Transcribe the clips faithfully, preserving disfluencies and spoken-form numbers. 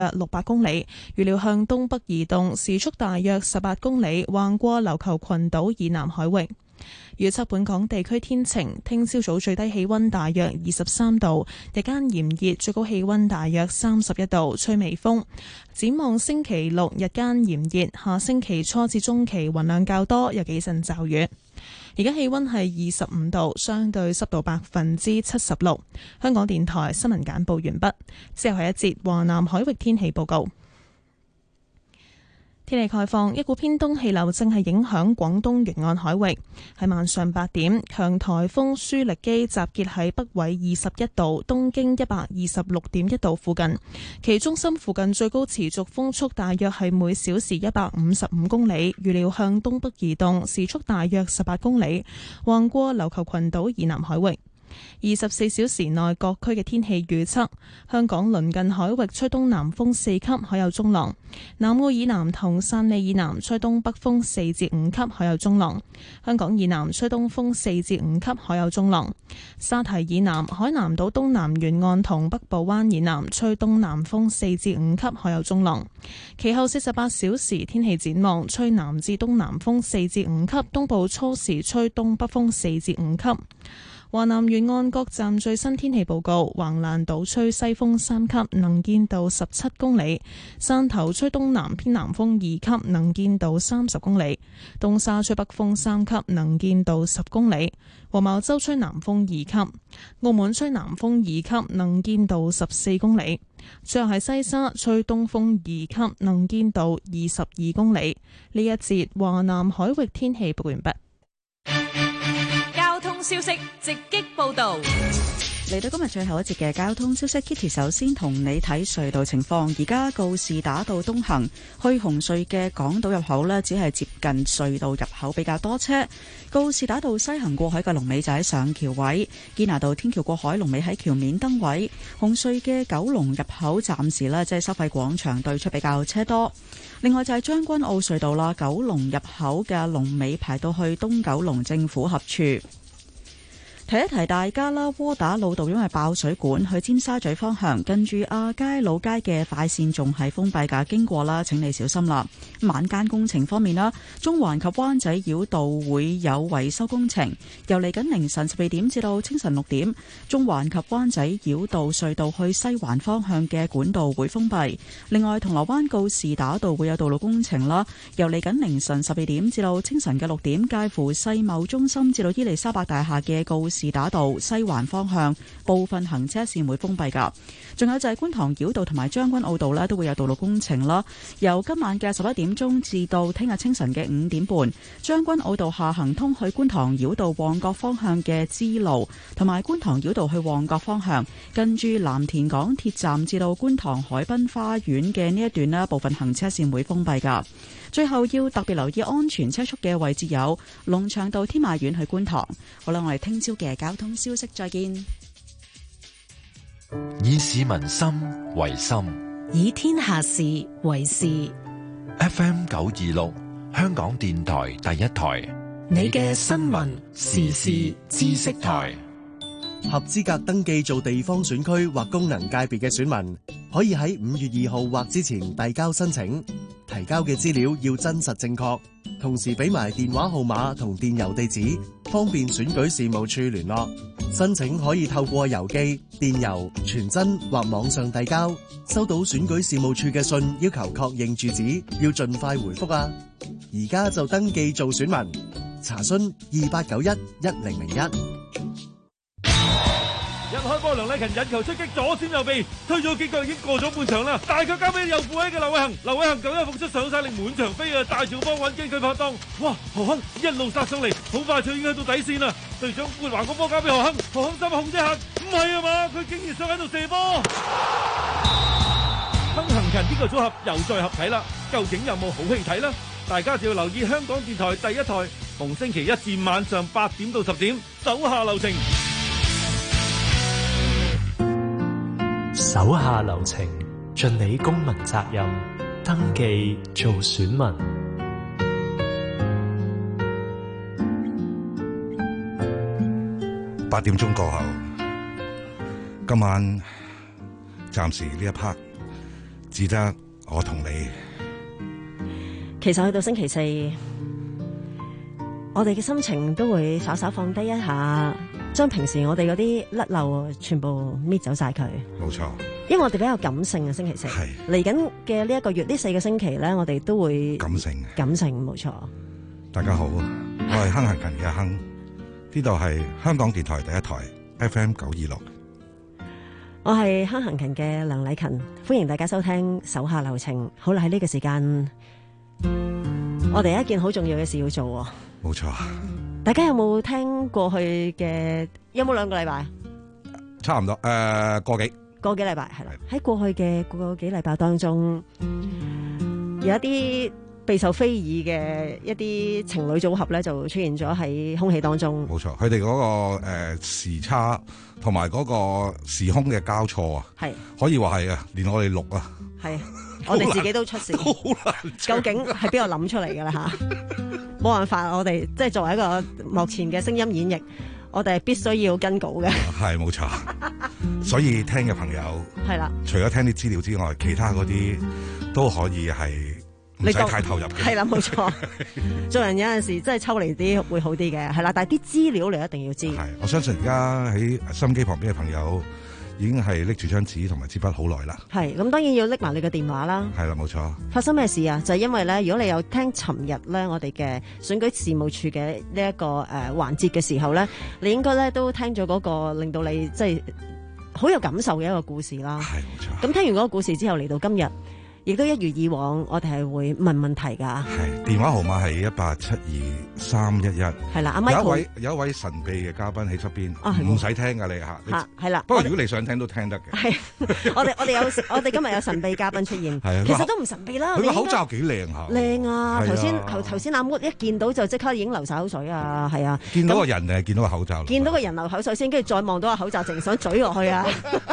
約六百公里，預料向東北移動，時速大約十八公里，橫過琉球群島以南海域。預測本港地區天晴，聽朝早最低氣溫大約二十三度，日間炎熱，最高氣溫大約三十一度，吹微風。展望星期六日間炎熱，下星期初至中期雲量較多，有幾陣驟雨。而家氣溫係二十五度，相對濕度百分之七十六。香港電台新聞簡報完畢，之後係一節華南海域天氣報告。天氣概況，一股偏東氣流正係影響廣東沿岸海域。喺晚上八點，強颱風舒力基集結喺北緯二十一度、東經一百二十六點一度附近，其中心附近最高持續風速大約係每小時一百五十五公里，預料向東北移動，時速大約十八公里，橫過琉球群島以南海域。二十四小時內各區嘅天氣預測：香港鄰近海域吹東南風四級，海有中浪；南澳以南同汕尾以南吹東北風四至五級，海有中浪；香港以南吹東風四至五級，海有中浪；沙堤以南、海南島東南沿岸同北部灣以南吹東南風四至五級，海有中浪。其後四十八小時天氣展望：吹南至東南風四至五級，東部初時吹東北風四至五級。華南沿岸各站最新天氣報告：橫瀾島吹西風三級，能見度十七公里；汕頭吹東南偏南風二級，能見度三十公里；東沙吹北風三級，能見度十公里；黃茅洲吹南風二級；澳門吹南風二級，能見度十四公里；最後係西沙吹東風二級，能見度二十二公里。呢一節華南海域天氣報告完畢。 消息直擊報道， 嚟到今日最後一節嘅交通消息 ，Kitty 首先同你睇隧道情況。而家告士打道東行去紅隧嘅港島入口呢，只係接近隧道入口比較多車。告士打道西行過海嘅龍尾就喺上橋位，堅拿道天橋過海龍尾喺橋面燈位。紅隧嘅九龍入口暫時呢，即係收費廣場對出比較車多。另外就係將軍澳隧道啦，九龍入口嘅龍尾排到去東九龍政府合署。提一提大家啦，窩打老道因為爆水管，去尖沙咀方向近住亞皆老街嘅快線仲係封閉㗎，經過啦，請你小心啦。晚間工程方面啦，中環及灣仔繞道會有維修工程，由嚟緊凌晨十二點至到清晨六點，中環及灣仔繞道隧道去西環方向嘅管道會封閉。另外，銅鑼灣告士打道會有道路工程啦，由嚟緊凌晨十二點至到清晨嘅六點，介乎世貿中心至到伊利沙伯大廈嘅告士打道西環方向部分行車線會封閉噶，仲有就係觀塘繞道同埋將軍澳道呢都會有道路工程啦。由今晚嘅十一點鐘至到聽日清晨嘅五點半，將軍澳道下行通去觀塘繞道旺角方向嘅支路，同埋觀塘繞道去旺角方向，跟住藍田港鐵站至到觀塘海濱花園嘅呢一段呢部分行車線會封閉噶。最後要特別留意安全車速嘅位置有龍翔道天馬苑去觀塘。好啦，我哋聽朝嘅交通消息再見。 以市民心為心， 以天下事為事。 F M 九二六香港電台第一台， 你嘅新聞時事知識台。 合資格登記做地方選區或功能界別嘅選民，可以喺五月二號或之前遞交申請，提交嘅資料要真實正確，同時俾埋電話號碼同電郵地址，方便選舉事務處聯絡。申請可以透過郵寄、電郵、傳真或網上遞交。收到選舉事務處嘅信要求確認住址，要盡快回覆啊！而家就登記做選民，查詢二八九一一零零一。 一開波，梁禮勤引球出擊，左閃右避，推咗幾腳已經過咗半場啦。大腳交俾右副位嘅劉偉恒，劉偉恒九一復出上晒力，滿場飛啊！大條波揾機佢拍檔，哇！何亨一路殺上嚟，好快就已經去到底線啦。隊長換橫個波交俾何亨，何亨心控制下，唔係啊嘛，佢竟然想喺度射波。亨行勤呢個組合又再合體啦，究竟有冇好戲睇呢？大家就要留意香港電台第一台，逢星期一至晚上八點到十點，手下留情。 手下留情，盡你公民責任，登記做選民。 八點鐘過後，今晚暫時呢一 part 只得我同你。 其實去到星期四，我哋嘅心情都會稍稍放低一下，將平時我哋嗰啲甩漏全部搣走晒佢。 冇錯， 因為我哋比較感性啊，星期四嚟緊嘅呢一個月呢四個星期咧，我哋都會感性， 感性冇錯。 大家好，我係亨行勤嘅亨，呢度係香港電台第一台 F M 九二六。 我係亨行勤嘅梁禮勤，歡迎大家收聽手下留情。好啦，喺呢個時間，我哋有一件好重要嘅事要做。 冇錯。 大家有冇聽過去嘅？有冇兩個禮拜？ 差唔多，誒、呃，個幾個幾禮拜係啦。喺過去嘅個幾禮拜當中，有一啲備受非議嘅一啲情侶組合咧，就出現咗喺空氣當中。 冇錯，佢哋嗰個誒、呃、時差同埋嗰個時空嘅交錯啊，係可以話係啊，連我哋錄啊，係我哋自己都出事， 好難。 究竟係邊個諗出嚟嘅啦吓？冇辦法，我哋即係作為一個幕前嘅聲音演繹，我哋係必須要跟稿嘅。係冇錯， 所以聽嘅朋友係啦，除咗聽啲資料之外，其他嗰啲都可以係唔使太投入嘅。係啦，冇錯。做人有陣時真係抽離啲會好啲嘅，係啦。但係啲資料你一定要知。係，我相信而家喺收音機旁邊嘅朋友已經係拎住張紙同埋支筆好耐啦。係，咁當然要拎埋你嘅電話啦。係啦，冇錯。發生咩事啊？就係因為咧，如果你有聽尋日咧我哋嘅選舉事務處嘅呢一個誒環節嘅時候咧，你應該咧都聽咗嗰個令到你即係好有感受嘅一個故事啦。係，冇錯。咁聽完嗰個故事之後，嚟到今日，亦都一如以往，我哋係會問問題噶。係，電話號碼係一八七二三一一。係啦，阿 Michael 有一位有一位神秘嘅嘉賓喺側邊，唔使聽噶你吓。吓，係啦。不過如果你想聽都聽得嘅。係，我哋我哋有我哋今日有神秘嘉賓出現。係啊，其實都唔神秘啦。佢個口罩幾靚下。靚啊！頭先頭頭先阿 Mood 一見到就即刻已經流晒口水啊！係啊。見到個人定係見到個口罩？見到個人流口水先，跟住再望到個口罩，淨想嘴落去啊！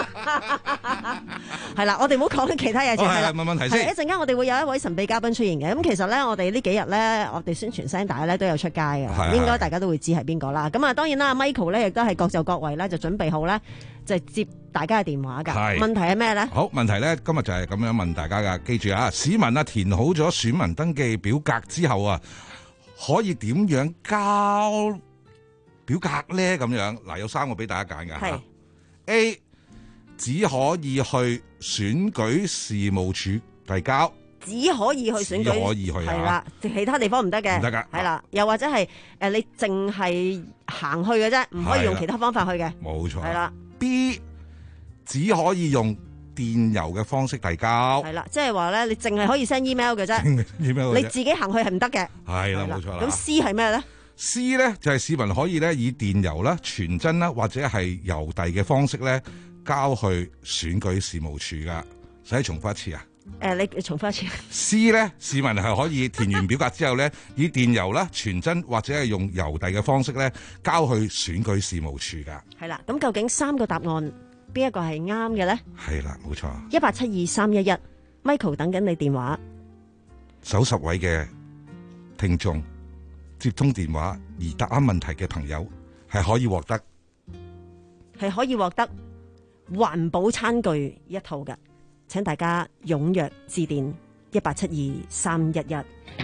係啦，我哋唔好講其他嘢。係啦，問問題先。一陣間我哋會有一位神秘嘉賓出現嘅。咁其實咧，我哋呢幾日咧，我哋宣傳聲帶咧都有出街嘅，應該大家都會知係邊個啦。咁啊，當然啦 ，Michael 咧亦都係各就各位咧，就準備好咧，就接大家嘅電話噶。問題係咩咧？好，問題咧，今日就係咁樣問大家噶。記住啊，市民啊，填好咗選民登記表格之後啊，可以點樣交表格咧？咁樣嗱，有三個俾大家揀噶。係 A。只可以去選舉事務處遞交，只可以去選舉，只可以去係啦，其他地方唔得嘅，唔得噶，係啦，又或者係誒、呃、你淨係行去嘅啫，唔可以用其他方法去嘅，冇錯，係啦。B 只可以用電郵嘅方式遞交，係啦，即係話咧，你淨係可以 send email 嘅啫，email 你自己行去係唔得嘅，係啦，冇錯啦。咁 C 係咩咧？C 咧就係、是、市民可以咧以電郵啦、傳真啦或者係郵遞嘅方式咧。交去選舉事務處噶，使重複一次啊？誒、呃，你重複一次。C 咧，市民係可以填完表格之後咧，以電郵啦、傳真或者係用郵遞嘅方式咧，交去選舉事務處噶。係啦，咁究竟三個答案邊一個係啱嘅咧？係啦，冇錯。一八七二三一一 ，Michael 等緊你電話。首十位嘅聽眾接通電話而答啱問題嘅朋友係可以獲得，係可以獲得。環保餐具一套嘅，請大家踴躍致電一八七二三一一。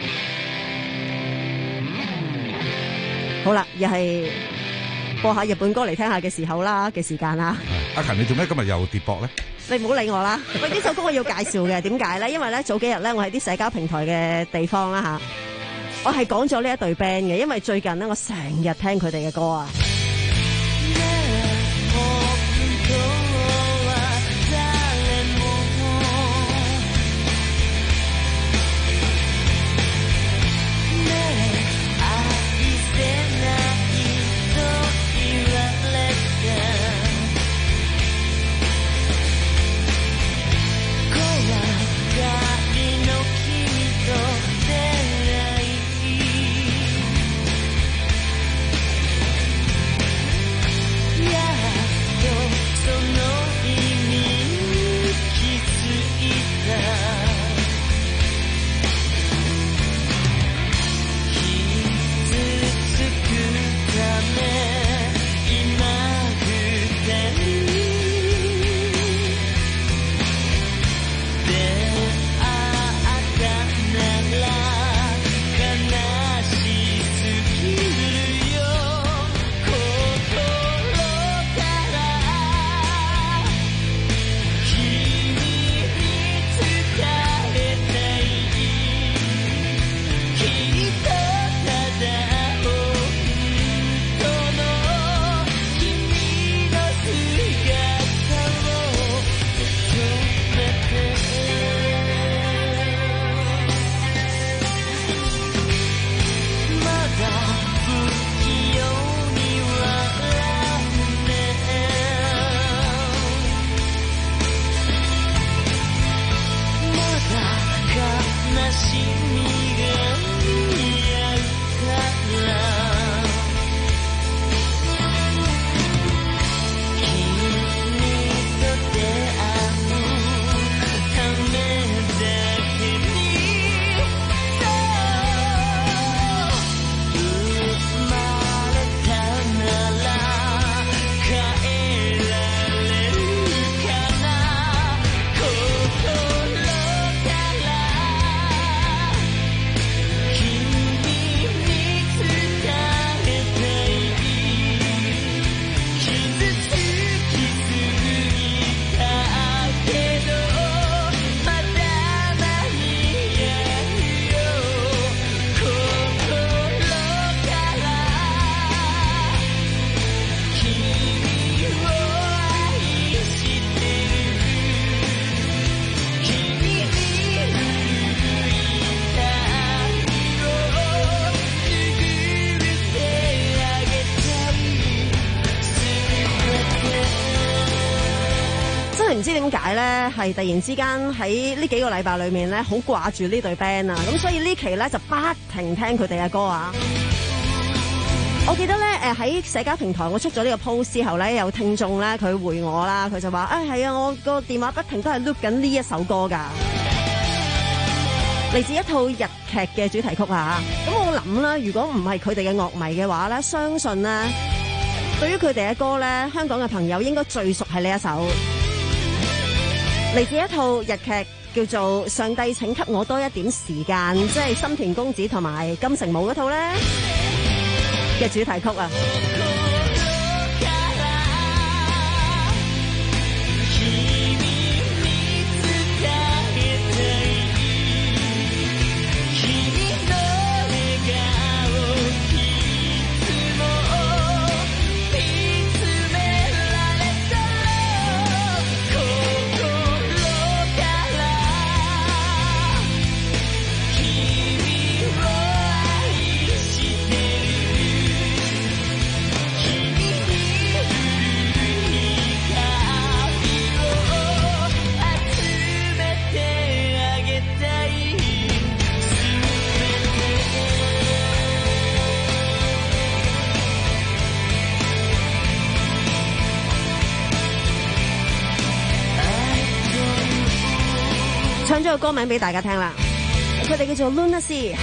好啦，又係播下日本歌嚟聽下嘅時候啦嘅時間啦。阿勤，你做咩今日又跌膊咧？你唔好理我啦。喂，呢首歌我要介紹嘅，點解咧？因為咧早幾日咧，我喺啲社交平台嘅地方啦吓，我係講咗呢一隊 band 嘅，因為最近咧我成日聽佢哋嘅歌啊。 點解咧，係突然之間喺呢幾個禮拜裏面咧，好掛住呢隊 band 啊，咁所以呢期咧就不停聽佢哋嘅歌啊。我記得咧，誒喺社交平台我出咗呢個 post 之後咧，有聽眾咧佢回我啦，佢就話：啊係啊，我個電話不停都係 loop 緊呢一首歌㗎，嚟自一套日劇嘅主題曲啊。咁我諗啦，如果唔係佢哋嘅樂迷嘅話咧，相信咧，對於佢哋嘅歌咧，香港嘅朋友應該最熟係呢一首，嚟自一套日劇叫做《上帝請給我多一點時間》，即係深田恭子同埋金城武嗰套咧嘅主題曲啊。唱咗個歌名俾大家聽啦，佢哋叫做 Luna Sea。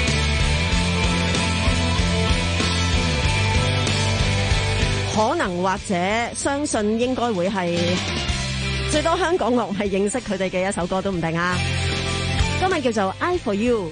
可能或者相信應該會係最多香港樂迷認識佢哋嘅一首歌都唔定啊。歌名叫做 I For You。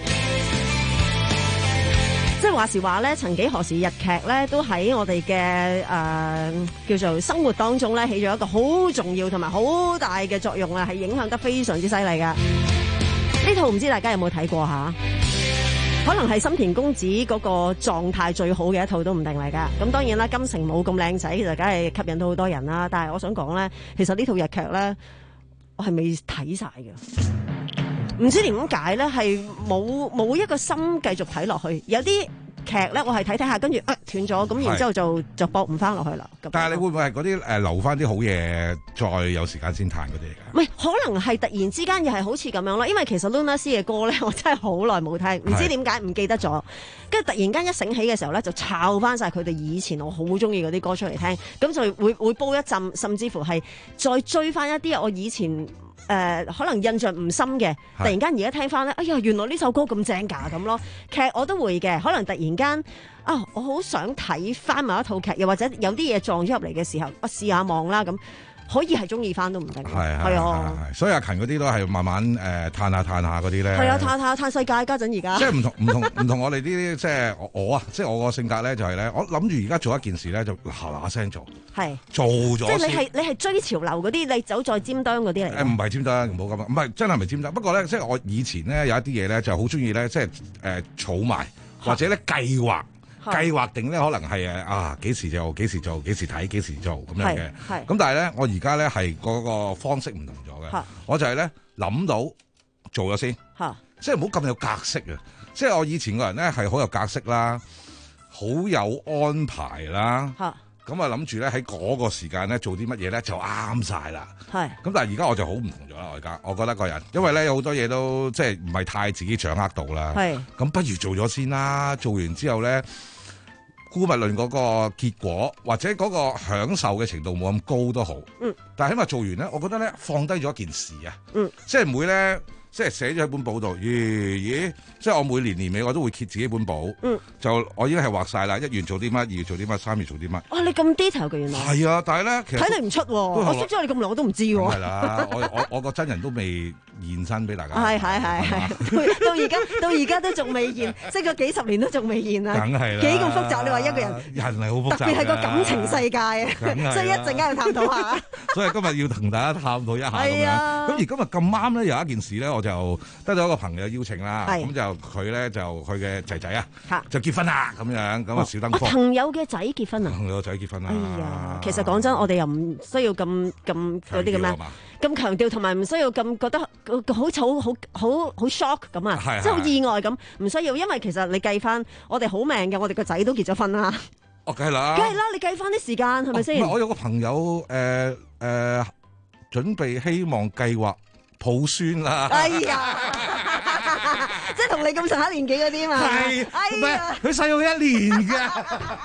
即係話時話咧，曾幾何時日劇咧都喺我哋嘅誒叫做生活當中咧起咗一個好重要同埋好大嘅作用啊，係影響得非常之犀利噶。呢套唔知大家有冇睇過吓？可能係深田恭子嗰個狀態最好嘅一套都唔定嚟噶。咁當然啦，金城武咁靚仔，其實梗係吸引到好多人啦。但係我想講咧，其實呢套日劇咧，我係未睇晒嘅。唔知點解咧，係冇冇一個心繼續睇落去。有啲劇咧，我係睇睇下，跟住啊斷咗，咁然之後就就搏唔翻落去啦。 但係你會唔會係嗰啲誒留翻啲好嘢，再有時間先彈嗰啲嚟㗎？ 唔係，可能係突然之間又係好似咁樣咯。因為其實 Luna Sea 嘅歌咧，我真係好耐冇聽，唔知點解唔記得咗。跟住突然間一醒起嘅時候咧，就抄翻晒佢哋以前我好中意嗰啲歌出嚟聽，咁就會會煲一陣，甚至乎係再追翻一啲我以前。誒、呃、可能印象唔深嘅，突然間而家聽翻咧，哎呀原來呢首歌咁正㗎咁咯。劇我都會嘅，可能突然間啊，我好想睇翻某一套劇，又或者有啲嘢撞咗入嚟嘅時候，我試下望啦咁。可以係中意翻都唔定，係係啊， 所以阿勤嗰啲都係慢慢誒嘆下嘆下嗰啲咧， 係啊嘆下嘆世界家陣而家， 即係唔同唔同唔同我哋啲即係我啊，即係我個性格咧就係咧，我諗住而家做一件事咧就嗱嗱聲做，係做咗，即係你係你係追潮流嗰啲，你走在尖端嗰啲嚟， 誒唔係尖端，唔好咁啊，唔係真係唔係尖端，不過咧即係我以前咧有一啲嘢咧就好中意咧，即係誒儲埋或者咧計劃。計劃定咧，可能係誒啊幾時做幾時做幾時睇幾時做咁樣嘅。咁但係咧，我而家咧係嗰個方式唔同咗嘅。我就係咧諗到做咗先，即係唔好咁有格式啊！即係我以前個人咧係好有格式啦，好有安排啦。咁啊諗住咧喺嗰個時間咧做啲乜嘢咧就啱晒啦。咁但係而家我就好唔同咗啦。我而家我覺得個人，因為咧有好多嘢都即係唔係太自己掌握到啦。咁不如做咗先啦。做完之後咧。姑勿論嗰個結果或者嗰個享受嘅程度冇咁高都好，嗯，但係起碼做完咧，我覺得咧放低咗一件事啊，嗯，即係唔會咧，即係寫咗喺本簿度，咦咦，即係我每年年尾我都會揭自己本簿，嗯，就我已經係畫晒啦，一月做啲乜，二月做啲乜，三月做啲乜。 哇，你咁 detail 嘅原來係啊，但係咧其實睇你唔出，我識咗你咁耐我都唔知喎。 係啦，我我我個真人都未現身俾大家， 係係係係，到而家到而家都仲未現，識咗幾十年都仲未現啊！ 梗係啦， 幾咁複雜？你話一個人人係好複雜， 特別係個感情世界啊，即係一陣間要探討下。 所以今日要同大家探討一下咁樣。咁而今日咁啱咧，有一件事咧，我就得到一個朋友邀請啦。咁就佢咧就佢嘅仔仔啊，就結婚啦咁樣。咁啊，小登科朋友嘅仔結婚啊， 朋友仔結婚啦。 哎呀，其實講真，我哋又唔需要咁咁嗰啲咁咩。咁強調同埋唔需要咁覺得好似好好好好 shock 咁啊，即係好意外咁，唔需要，因為其實你計翻我哋好命嘅，我哋個仔都結咗婚啦。 哦，梗係啦， 梗係啦，你計翻啲時間係咪先？ 我有個朋友誒誒準備希望計劃抱孫啦。 哎呀，即係同你咁上下年紀嗰啲嘛。 係， 哎呀， 佢細我一年㗎。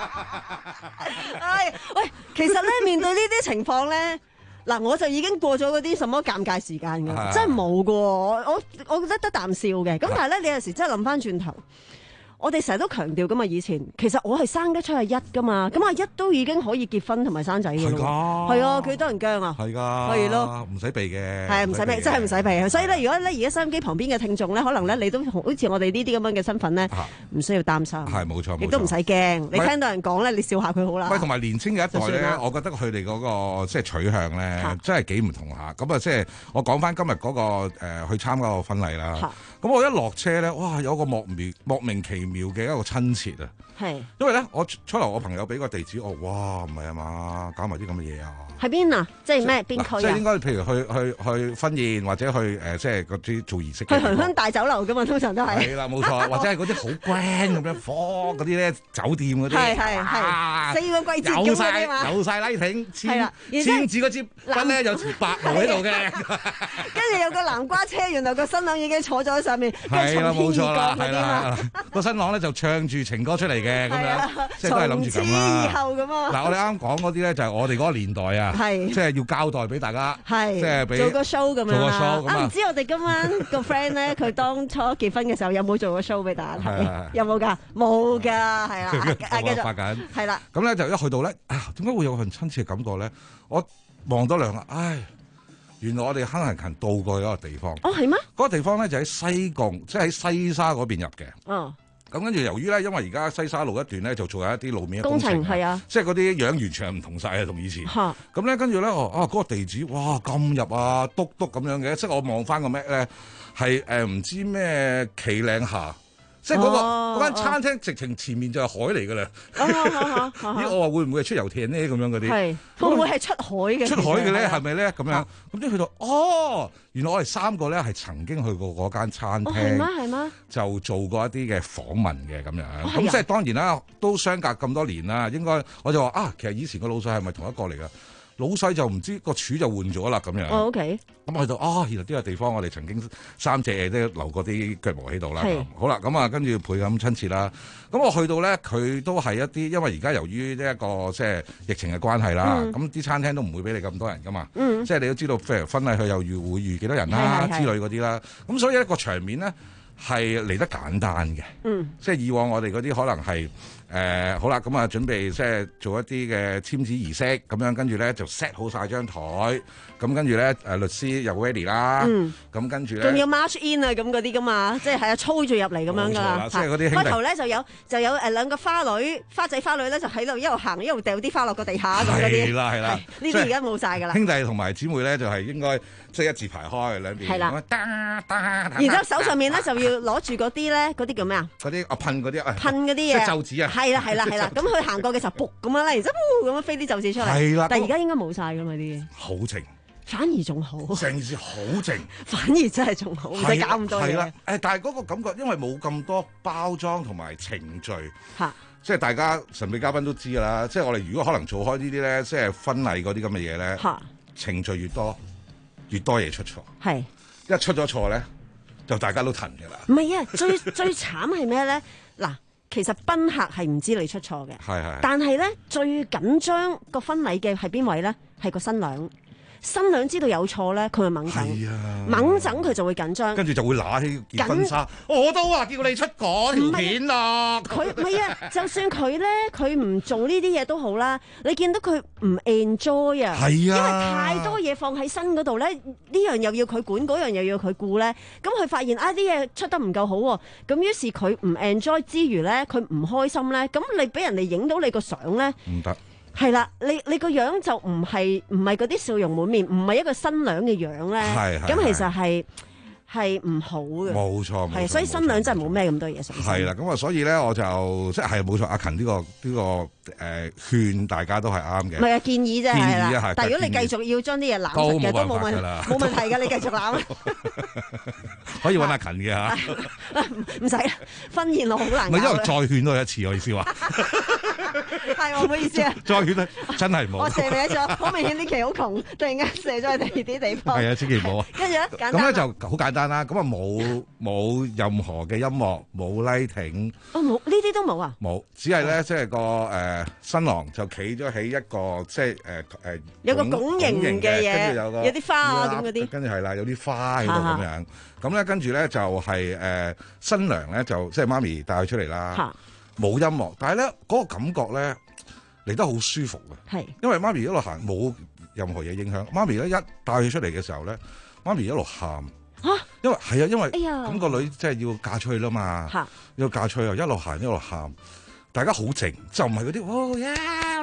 哎，喂，其實咧面對呢啲情況咧。嗱，我就已經過咗嗰啲什麼尷尬時間㗎，真係冇㗎。我我覺得得啖笑嘅。咁但係咧，你有時真係諗翻轉頭，我哋成日都強調㗎嘛。以前其實我係生得出係一㗎嘛，咁阿一都已經可以結婚同埋生仔㗎咯。係啊，幾多人驚啊？ 係㗎， 係咯， 唔使避嘅。 係唔使避，真係唔使避。所以咧，如果咧而家收音機旁邊嘅聽眾咧，可能咧你都好似我哋呢啲咁樣嘅身份咧，唔需要擔心。 係冇錯， 亦都唔使驚。你聽到人講咧，你笑下佢好啦。 喂，同埋年青嘅一代咧，我覺得佢哋嗰個即係取向咧，真係幾唔同下。咁啊，即係我講翻今日嗰個誒去參加個婚禮啦。咁我一落車咧，哇！有個莫名莫名其妙嘅一個親切啊。 係。因為咧，我初頭我朋友俾個地址我，哇！唔係啊嘛，搞埋啲咁嘅嘢啊。 喺邊啊？即係咩邊區啊？ 即係應該譬如去去去婚宴或者去誒，即係嗰啲做儀式。 去香香大酒樓㗎嘛，通常都係。 係啦，冇錯，或者係嗰啲好 grand 咁樣，火嗰啲咧酒店嗰啲。係係係。四個季節咁嗰啲嘛。有曬拉挺，簽簽字嗰支筆咧有條白毛喺度嘅。 跟住有個南瓜車，原來個新郎已經坐咗喺上面。 係啦，冇錯啦，係啦。個新郎咧就唱住情歌出嚟嘅咁樣，即係都係諗住咁啦。 以後咁啊。 嗱，我哋啱講嗰啲咧就係我哋嗰個年代啊。係，即係要交代俾大家，係，即係俾做個 show 咁樣做個 show 咁啊！唔知我哋今晚個 friend 咧，佢當初結婚嘅時候有冇做個 show 俾大家睇？有冇㗎？冇㗎，係啦，繼續發緊， 係啦。 咁咧就一去到咧，啊，點解會有份親切嘅感覺咧？我望多兩下，唉，原來我哋坑行勤到過嗰個地方。 哦，係咩？ 嗰個地方咧就喺西貢，即係喺西沙嗰邊入嘅。 哦。 咁跟住，由於咧，因為而家西沙路一段咧，就做有一啲路面嘅工程， 係啊， 即係嗰啲樣完全唔同晒啊，同以前。嚇！咁咧，跟住咧，哦，啊，嗰個地址，哇，咁入啊，篤篤咁樣嘅，即係我望翻個咩咧，係誒唔知咩企嶺下。即係嗰個嗰間餐廳，直情前面就係海嚟㗎啦。咦！我話會唔會係出遊艇呢？咁樣嗰啲係會唔會係出海嘅？ 出海嘅咧係咪咧？咁樣咁即係去到哦，原來我哋三個咧係曾經去過嗰間餐廳， 係咩？係咩？就做過一啲嘅訪問嘅咁樣。咁即係當然啦，都相隔咁多年啦。應該我就話啊，其實以前個老細係咪同一個嚟㗎？老細就唔知個柱就換咗啦咁樣。 哦 OK。 咁去到啊，原來呢個地方我哋曾經三隻都留過啲腳毛喺度啦。好啦，咁啊跟住倍咁親切啦。咁我去到咧，佢都係一啲，因為而家由於呢一個即係疫情嘅關係啦，咁啲、嗯、餐廳都唔會俾你咁多人噶嘛。嗯、即係你都知道，譬如婚禮佢又預會預幾多人啦之類嗰啲啦。咁所以一個場面咧係嚟得簡單嘅。嗯、即係以往我哋嗰啲可能係。誒、呃、好啦，咁啊準備即係做一啲嘅簽字儀式，咁樣跟住咧就 set 好晒張台，咁跟住咧誒律師又 ready 啦，咁、嗯、跟住咧仲要 march in 啊咁嗰啲噶嘛，即係係啊操住入嚟咁樣噶， 即係嗰啲兄弟。 開頭咧就有就有誒兩個花女花仔花女咧就喺度一路行一路掉啲花落個地下咁嗰啲。 係啦係啦， 呢啲而家冇晒㗎啦。 兄弟同埋姊妹咧就係應該即係一字排開兩邊。係啦。 然之後手上面咧就要攞住嗰啲咧，嗰啲叫咩啊？ 嗰啲啊噴嗰啲啊。 噴嗰啲嘢。 即係皺紙啊。 係啦係啦係啦，咁佢行過嘅時候，噗咁樣咧，然之後咁樣飛啲皺紙出嚟。係啦。但係而家應該冇晒㗎嘛啲嘢。 好靜。 反而仲好。 成件事好靜。 反而真係仲好，唔使搞咁多嘢。 係啦。誒，但係嗰個感覺，因為冇咁多包裝同埋程序。嚇。即係大家神秘嘉賓都知㗎啦。即係我哋如果可能做開呢啲咧，即係婚禮嗰啲咁嘅嘢咧。嚇。程序越多，越多嘢出錯。係。一出咗錯咧，就大家都騰㗎啦。 唔係啊，最最慘係咩咧？嗱。其實賓客係唔知你出錯嘅，係係。但係咧最緊張個婚禮嘅係邊位咧？係個新娘。新娘知道有錯咧，佢咪猛整，猛整佢就會緊張， 跟住就會揦起件婚紗。我都話叫你出嗰條片啊！ 佢唔係啊，就算佢咧，佢唔做呢啲嘢都好啦。你見到佢唔 enjoy 啊，係啊，因為太多嘢放喺身嗰度咧，呢樣又要佢管，嗰樣又要佢顧咧。咁佢發現啊啲嘢出得唔夠好喎，咁於是佢唔 enjoy 之餘咧，佢唔開心咧，咁你俾人哋影到你個相咧，唔得。係啦，你你個樣就唔係唔係嗰啲笑容滿面，唔係一個新娘嘅樣咧。咁其實係係唔好嘅。冇錯，係所以新娘真係冇咩咁多嘢想。 係啦，咁啊，所以咧我就即係冇錯，阿勤呢個呢個誒勸大家都係啱嘅。 唔係啊，建議啫，係啦。但係如果你繼續要將啲嘢攬實嘅，都冇問冇問題㗎，你繼續攬。 可以揾阿勤嘅嚇。 唔使啦，婚宴我好難。 唔係因為再勸多一次，我意思話。 係我唔好意思啊。 再遠咧，真係冇。 我射歪咗，好明顯呢期好窮，突然間射咗去第二啲地方。 係啊，千祈唔好啊。 跟住咧，簡單。 咁咧就好簡單啦。咁啊冇冇任何嘅音樂，冇拉挺。 哦，冇呢啲都冇啊。 冇，只係咧即係個誒新郎就企咗喺一個即係誒誒有個拱形嘅嘢， 跟住有個有啲花啊咁嗰啲。 跟住係啦，有啲花喺度咁樣。咁咧跟住咧就係誒新娘咧就即係媽咪帶佢出嚟啦。冇音樂，但係咧嗰個感覺咧嚟得好舒服嘅。係，因為媽咪一路行冇任何嘢影響。媽咪咧一帶佢出嚟嘅時候咧，媽咪一路喊。嚇！因為係啊，因為咁個女即係要嫁出去啦嘛。嚇！要嫁出去又一路行一路喊，大家好靜，就唔係嗰啲哦耶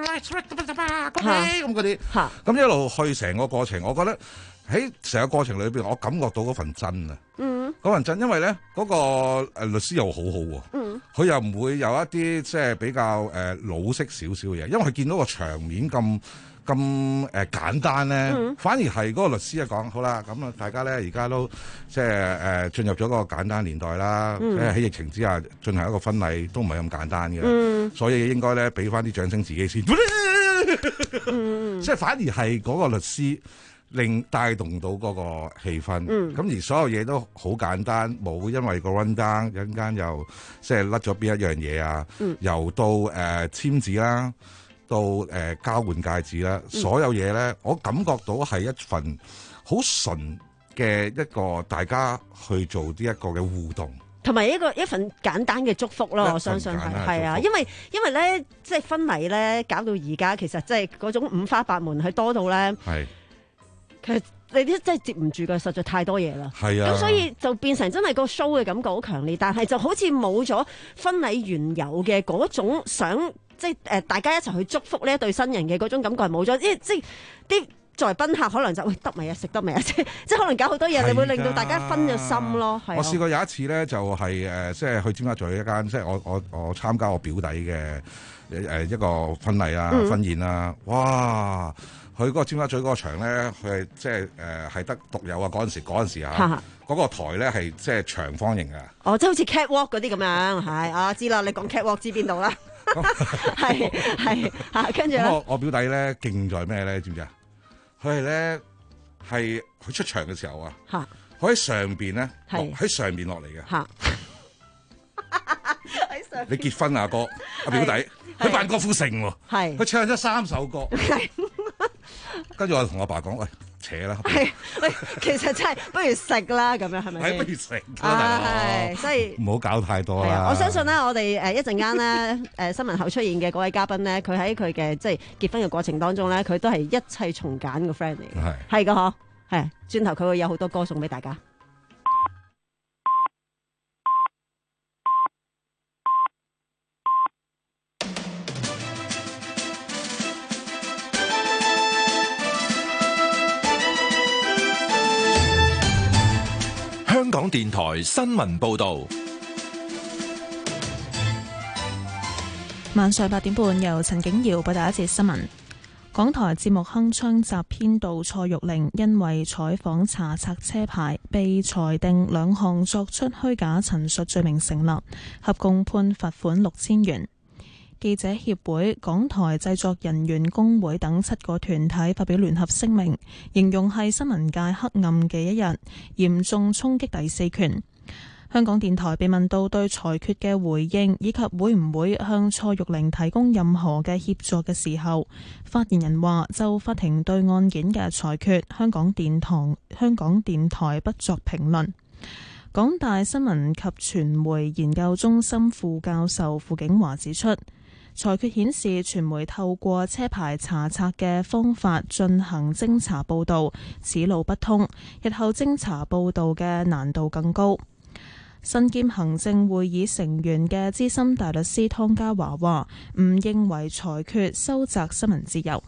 咁嗰啲。嚇！咁一路去成個過程，我覺得喺成個過程裏邊，我感覺到嗰份真啊。嗯。嗰份真，因為咧嗰個誒律師又好好喎。嗯。佢又唔會有一啲即係比較誒老式少少嘅嘢，因為佢見到個場面咁咁誒簡單咧，嗯、反而係嗰個律師啊講好啦，咁啊大家咧而家都即係誒進入咗個簡單年代啦，即係喺疫情之下進行一個婚禮都唔係咁簡單嘅，嗯、所以應該咧俾翻啲掌聲自己先，嗯、即係反而係嗰個律師令帶動到嗰個氣氛，咁、嗯、而所有嘢都好簡單，冇因為個 run down 一陣間又即係甩咗邊一樣嘢啊，嗯、由到誒、呃、簽字啦。到誒、呃、交換戒指啦，所有嘢咧，我感覺到係一份好純嘅一個大家去做呢一個嘅互動，同埋一個一份簡單嘅祝福咯。我相信係係啊，因為因為咧，即係婚禮咧，搞到而家其實即係嗰種五花八門，係多到咧，係其實你啲真係接唔住嘅，實在太多嘢啦。係啊，咁所以就變成真係個 show 嘅感覺好強烈，但係就好似冇咗婚禮原有嘅嗰種想。即係誒，大家一齊去祝福呢一對新人嘅嗰種感覺係冇咗，即即啲作為賓客可能就喂得未啊，食得未啊，即即可能搞好多嘢，你會令到大家分咗心咯。係我試過有一次咧，就係、是、誒、呃，即係去尖沙咀一間，即係我我我參加我表弟嘅誒、呃、一個婚禮啊、嗯、婚宴啊，哇！佢嗰個尖沙咀嗰個場咧，佢係即係誒係得獨有啊！嗰陣時嗰陣時啊，嗰個台咧係即係長方形嘅。哦，即係好似 catwalk 嗰啲咁樣，係啊，知啦，你講 catwalk 知邊度啦？係係吓，跟住咧，我我表弟咧勁在咩咧？知唔知啊？佢係咧係佢出場嘅時候啊，佢喺上邊咧，喺上邊落嚟嘅。喺上，你結婚啊哥，阿表弟，佢扮郭富城喎，係佢唱咗三首歌，跟住我同我爸講，喂。扯啦，係喂，其實真係不如食啦，咁樣係咪？係不如食啦，係，所以唔好搞太多啦。我相信咧，我哋誒一陣間咧，誒新聞後出現嘅嗰位嘉賓咧，佢喺佢嘅即係結婚嘅過程當中咧，佢都係一切從簡嘅 friend 嚟嘅，係係噶嗬，係轉頭佢會有好多歌送俾大家。 香港電台新聞報道， 晚上八點半由陳景瑤報道一節新聞。港台節目《鏗鏘集》編導蔡玉玲因為採訪查冊車牌，被裁定兩項作出虛假陳述罪名成立，合共判罰款六千元。記者協會、港台製作人員工會等七個團體發表聯合聲明，形容係新聞界黑暗嘅一日，嚴重衝擊第四權。香港電台被問到對裁決嘅回應，以及會唔會向蔡玉玲提供任何嘅協助嘅時候，發言人話就法庭對案件嘅裁決，香港電台香港電台不作評論。港大新聞及傳媒研究中心副教授傅景華指出，裁決顯示傳媒透過車牌查冊嘅方法進行偵查報導，此路不通，日後偵查報導嘅難度更高。身兼行政會議成員嘅資深大律師湯家驊話，唔認為裁決收窄新聞自由。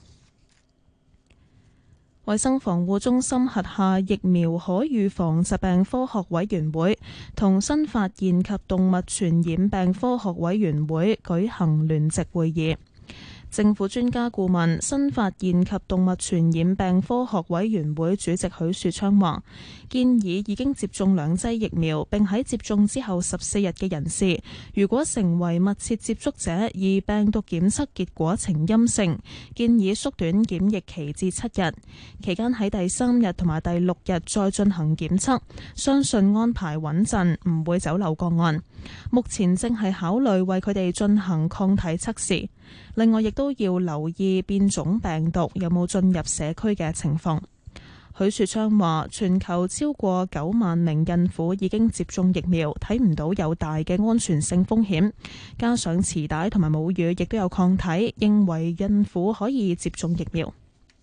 衛生防護中心轄下疫苗可預防疾病科學委員會同新發現及動物傳染病科學委員會舉行聯席會議。 政府專家顧問、新發現及動物傳染病科學委員會主席許樹昌話，建議已經接種兩劑疫苗並喺接種之後十四日嘅人士，如果成為密切接觸者而病毒檢測結果呈陰性，建議縮短檢疫期至七日，期間喺第三日同埋第六日再進行檢測，相信安排穩陣，唔會走漏個案。目前正係考慮為佢哋進行抗體測試。另外，亦都要留意變種病毒有冇進入社區嘅情況。許樹昌話，全球超過九萬名孕婦已經接種疫苗，睇唔到有大嘅安全性風險。加上臍帶同埋母乳亦都有抗體，認為孕婦可以接種疫苗。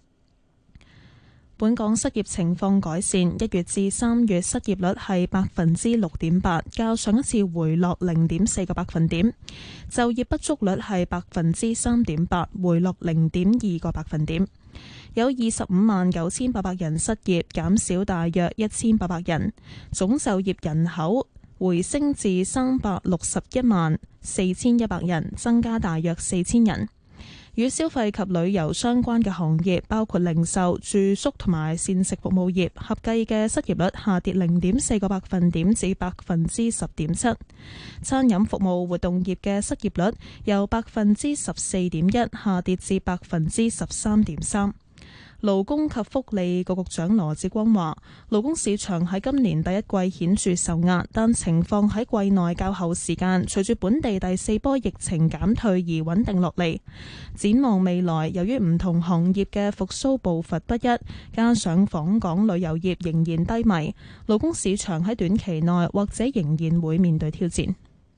本港失業情況改善，一月至三月失業率係百分之六點八，較上一次回落零點四個百分點。就業不足率係百分之三點八，回落零點二個百分點。有二十五萬九千八百人失業，減少大約一千八百人。總就業人口回升至三百六十一萬四千一百人，增加大約四千人。與消費及旅遊相關嘅行業，包括零售、住宿同埋膳食服務業，合計嘅失業率下跌零點四個百分點至百分之十點七。餐飲服務活動業嘅失業率由百分之十四點一下跌至百分之十三點三。勞工及福利局局長羅致光話，勞工市場喺今年第一季顯著受壓，但情況喺季內較後時間隨住本地第四波疫情減退而穩定落嚟。展望未來，由於唔同行業嘅復甦步伐不一，加上訪港旅遊業仍然低迷，勞工市場喺短期內或者仍然會面對挑戰。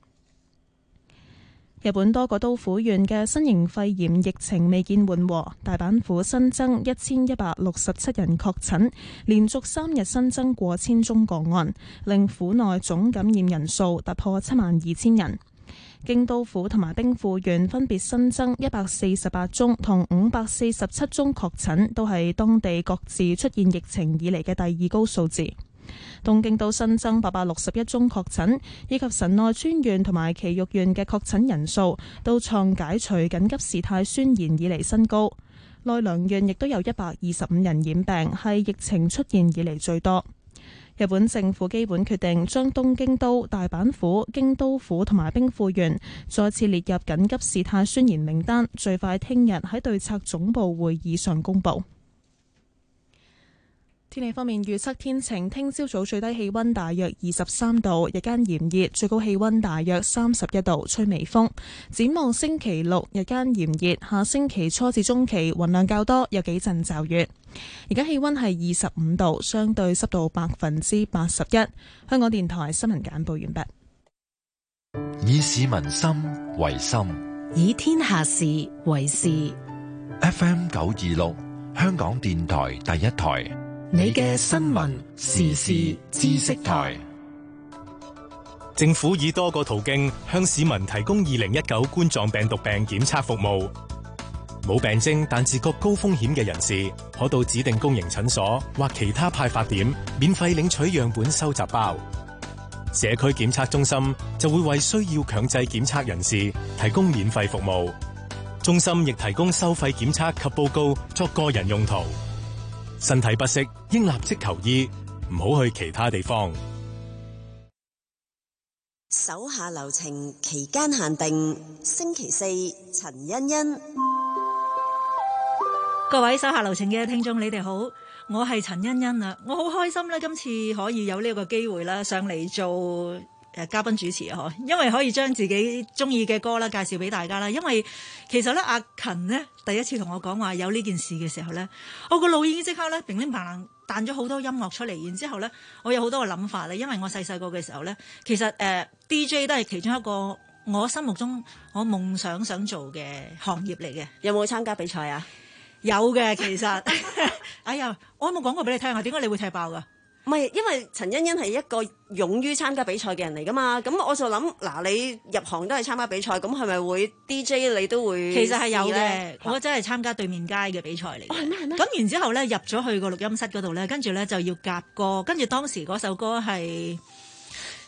日本多個都府縣嘅新型肺炎疫情未見緩和，大阪府新增一千一百六十七人確診，連續三日新增過千宗個案，令府內總感染人數突破七萬二千人。京都府同埋兵庫縣分別新增一百四十八宗同五百四十七宗確診，都係當地各自出現疫情以嚟嘅第二高數字。東京都新增八百六十一宗確診，以及神奈川縣同埋埼玉縣嘅確診人數都創解除緊急事態宣言以嚟新高。奈良縣亦都有一百二十五人染病，係疫情出現以嚟最多。日本政府基本決定將東京都、大阪府、京都府同埋兵庫縣再次列入緊急事態宣言名單，最快聽日喺對策總部會議上公佈。天氣方面，預測天晴，聽朝早最低氣溫大約二十三度，日間炎熱，最高氣溫大約三十一度，吹微風。展望星期六日間炎熱，下星期初至中期雲量較多，有幾陣驟雨。而家氣溫係二十五度，相對濕度百分之八十一。香港電台新聞簡報完畢。以市民心為心， 以天下事為事。 F M 九二六，香港電台第一台。 你嘅新聞時事知識台。 政府以多個途徑向市民提供二零一九冠狀病毒病檢測服務。冇病徵但自覺高風險嘅人士，可到指定公營診所或其他派發點免費領取樣本收集包。社區檢測中心就會為需要強制檢測人士提供免費服務。中心亦提供收費檢測及報告作個人用途。身體不適應立即求醫，唔好去其他地方。 手下留情，期間限定。星期四，陳欣欣。 各位手下留情嘅聽眾，你哋好，我係陳欣欣啊！我好開心咧，今次可以有呢個機會啦，上嚟做誒嘉賓主持啊！嗬，因為可以將自己中意嘅歌啦介紹俾大家啦。因為其實咧，阿勤呢第一次同我講話有呢件事嘅時候咧，我個腦已經即刻咧乒乒乓乓彈咗好多音樂出嚟。然之後咧，我有好多個諗法咧。因為我細細個嘅時候咧，其實誒、呃、D J 都係其中一個我心目中我夢想想做嘅行業嚟嘅。 有冇參加比賽啊？ 有嘅，其實。哎呀，我有冇講過俾你聽啊？點解你會踢爆㗎？ 唔係，因為陳欣欣係一個勇於參加比賽嘅人嚟噶嘛，咁我就諗嗱，你入行都係參加比賽，咁係咪會 D J 你都會？ 其實係有嘅，我真係參加對面街嘅比賽嚟嘅。係咩係咩？咁然之後咧，入咗去個錄音室嗰度咧，跟住咧就要夾歌，跟住當時嗰首歌係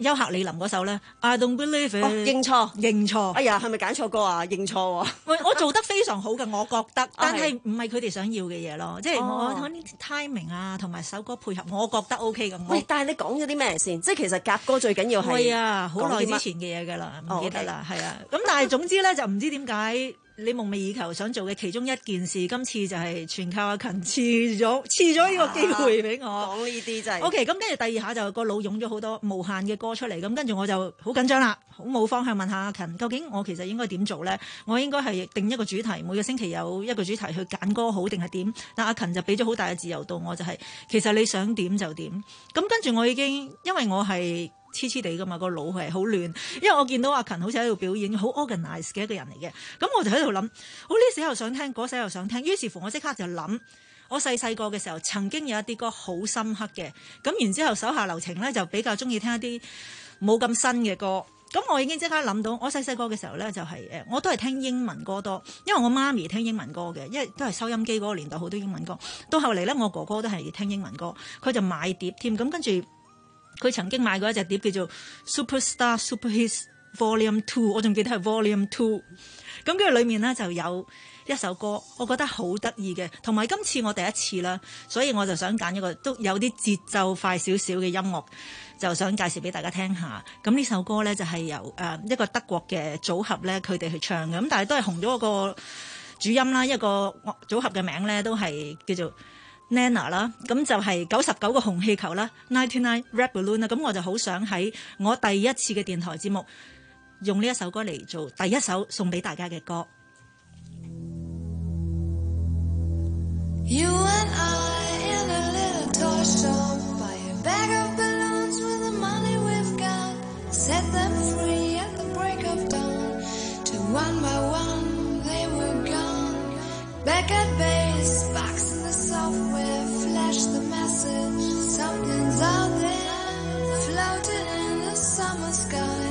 優客李林嗰首咧 I don't believe it， 哦、認錯認錯， 哎呀係咪揀錯歌啊？認錯喎、啊， 喂我做得非常好嘅，我覺得，但係唔係佢哋想要嘅嘢咯，即係我睇啲 timing 啊同埋首歌配合，我覺得 OK 嘅。 喂，但係你講咗啲咩先？即係其實夾歌最緊要係， 係啊，好耐之前嘅嘢㗎啦，唔記得啦，係、哦 okay. 啊，咁但係總之咧就唔知點解。你夢寐以求想做嘅其中一件事，今次就係全靠阿勤賜咗賜咗呢個機會俾我。 講呢啲真係 OK，咁跟住第二下就個腦湧咗好多無限嘅歌出嚟，咁跟住我就好緊張啦，好冇方向問下阿勤，究竟我其實應該點做咧？我應該係定一個主題，每個星期有一個主題去揀歌好定係點？但阿勤就俾咗好大嘅自由度，我就係、是、其實你想點就點。咁跟住我已經因為我係。黐黐地噶嘛，個腦係好亂，因為我見到阿勤好似喺度表演，好 organize 嘅一個人嚟嘅，咁我就喺度諗，好呢時又想聽，嗰時又想聽，於是乎我即刻就諗，我細細個嘅時候曾經有一啲歌好深刻嘅，咁然之後手下留情咧就比較中意聽一啲冇咁新嘅歌，咁我已經即刻諗到，我細細個嘅時候咧就係、是、誒，我都係聽英文歌多，因為我媽咪聽英文歌嘅，因為都係收音機嗰個年代好多英文歌，到後嚟咧我哥哥都係聽英文歌，佢就買碟添，咁跟住。佢曾經買過一隻碟叫做 Superstar Super Hits Volume Two， 我仲記得係 Volume Two。咁跟住裏面呢就有一首歌，我覺得好得意嘅，同埋今次我第一次啦，所以我就想揀一個都有啲節奏快少少嘅音樂，就想介紹俾大家聽下。咁呢首歌呢，就係由誒一個德國嘅組合呢，佢哋去唱嘅，咁但係都係紅咗個主音啦，一個組合嘅名呢，都係叫做Nana 啦，咁就係九十九個紅氣球啦 ，ninety-nine Red Balloon 啦，咁我就好想喺我第一次嘅電台節目用呢一首歌嚟做第一首送俾大家嘅歌。You and I in a little toy shop, buy a bag of balloons with the money we've got, set them free at the break of dawn, till one by one they were gone. Back at base, box in the software, flash the message, something's out there, floating in the summer sky,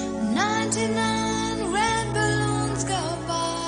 ninety-nine red balloons go by.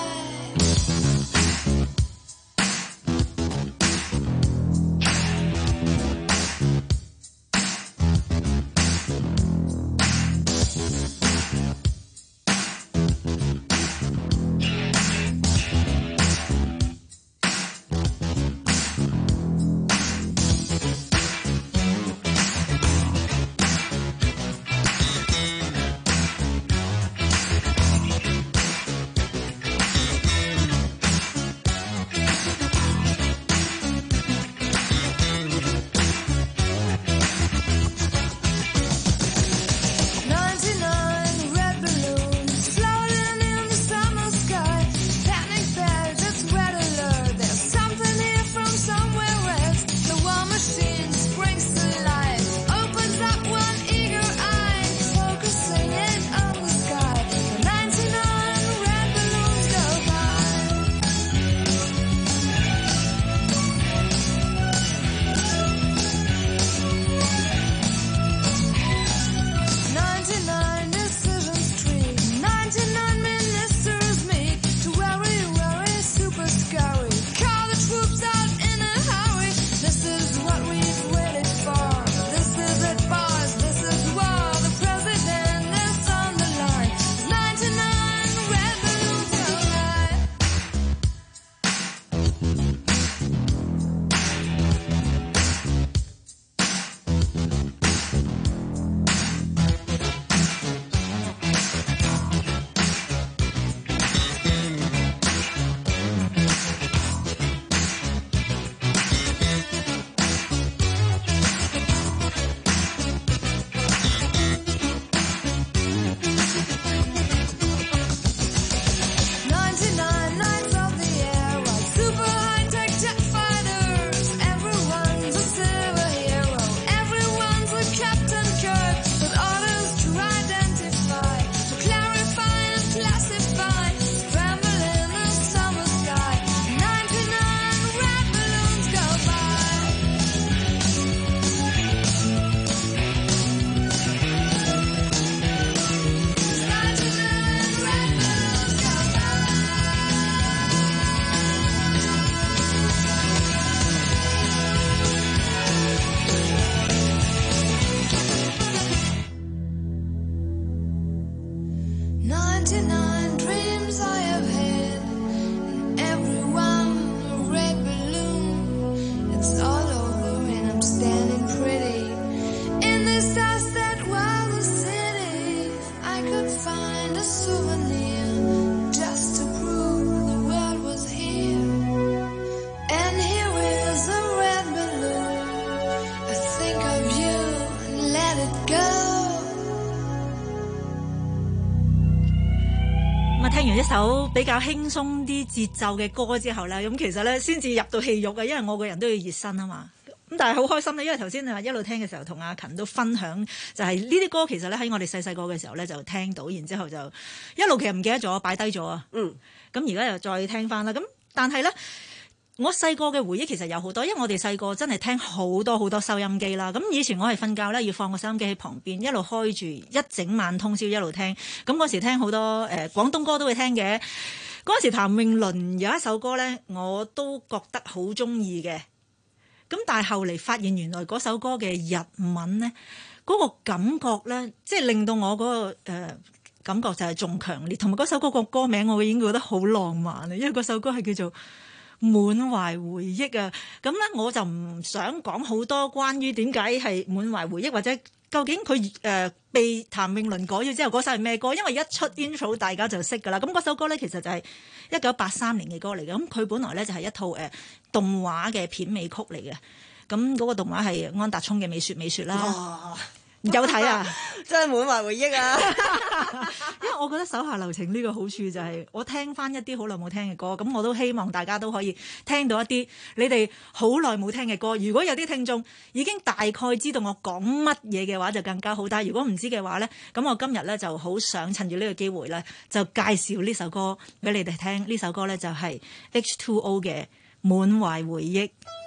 啊，聽完一首比較輕鬆啲節奏嘅歌之後咧，咁其實咧先至入到戲肉嘅，因為我個人都要熱身啊嘛。咁但係好開心咧，因為頭先啊一路聽嘅時候，同阿勤都分享，就係呢啲歌其實咧喺我哋細細個嘅時候咧就聽到，然之後就一路其實唔記得咗，擺低咗啊。嗯。咁而家又再聽翻啦。咁但係咧，我細個嘅回憶其實有好多，因為我哋細個真係聽好多好多收音機啦。咁以前我係瞓覺咧要放個收音機喺旁邊，一路開住一整晚通宵一路聽。咁嗰時聽好多誒、呃、廣東歌都會聽嘅。嗰時譚詠麟有一首歌咧，我都覺得好中意嘅。咁但係後嚟發現原來嗰首歌嘅日文咧，嗰、嗰個感覺咧，即係令到我嗰、嗰個誒、呃、感覺就係仲強烈。同埋嗰首歌個歌名我已經覺得好浪漫啊，因為嗰首歌係叫做滿懷回憶啊。咁咧我就唔想講好多關於點解係滿懷回憶，或者究竟佢誒、呃、被譚詠麟改咗之後嗰首係咩歌，因為一出 intro 大家就識㗎啦。咁嗰首歌咧其實就係一九八三年嘅歌嚟嘅。咁佢本來咧就係一套誒、呃、動畫嘅片尾曲嚟嘅。咁嗰個動畫係安達充嘅美雪美雪啦。有睇啊！ 真係滿懷回憶啊！ 因為我覺得手下留情呢個好處就係我聽翻一啲好耐冇聽嘅歌，咁我都希望大家都可以聽到一啲你哋好耐冇聽嘅歌。如果有啲聽眾已經大概知道我講乜嘢嘅話，就更加好。但係如果唔知嘅話呢，咁我今日呢就好想趁住呢個機會呢，就介紹呢首歌俾你哋聽。呢首歌呢就係 H two O 嘅《滿懷回憶》。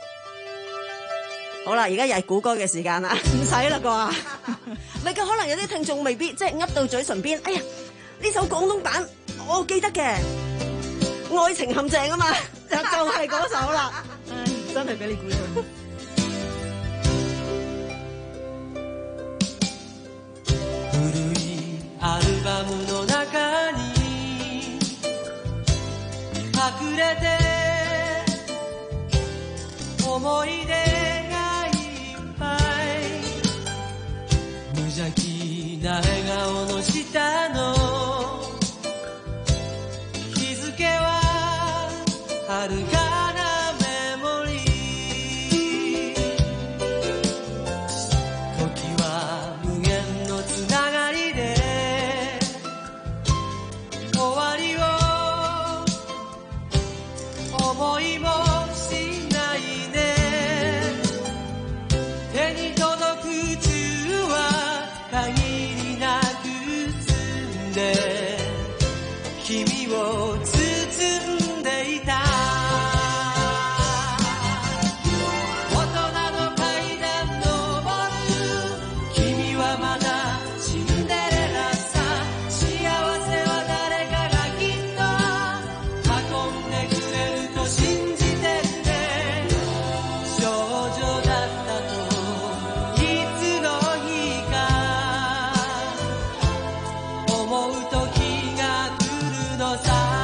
好啦，而家又係估歌嘅時間啦， 唔使啦啩？ 唔係㗎，可能有啲聽眾未必即係噏到嘴唇邊。哎呀，呢首廣東版我記得嘅《愛情陷阱》啊嘛，就就係嗰首啦。 唉，真係俾你估中。 古いアルバムの中に隠れて思い出無邪気な笑顔の下の日付は遥かなメモリー時は無限のつながりで終わりを思いもしないね手に届く限りなく包んで君を包んでいた大人の階段登る君はまだシンデレラさ幸せは誰かがきっと運んでくれると信じてね少女だったといつの日か思う時が来るのさ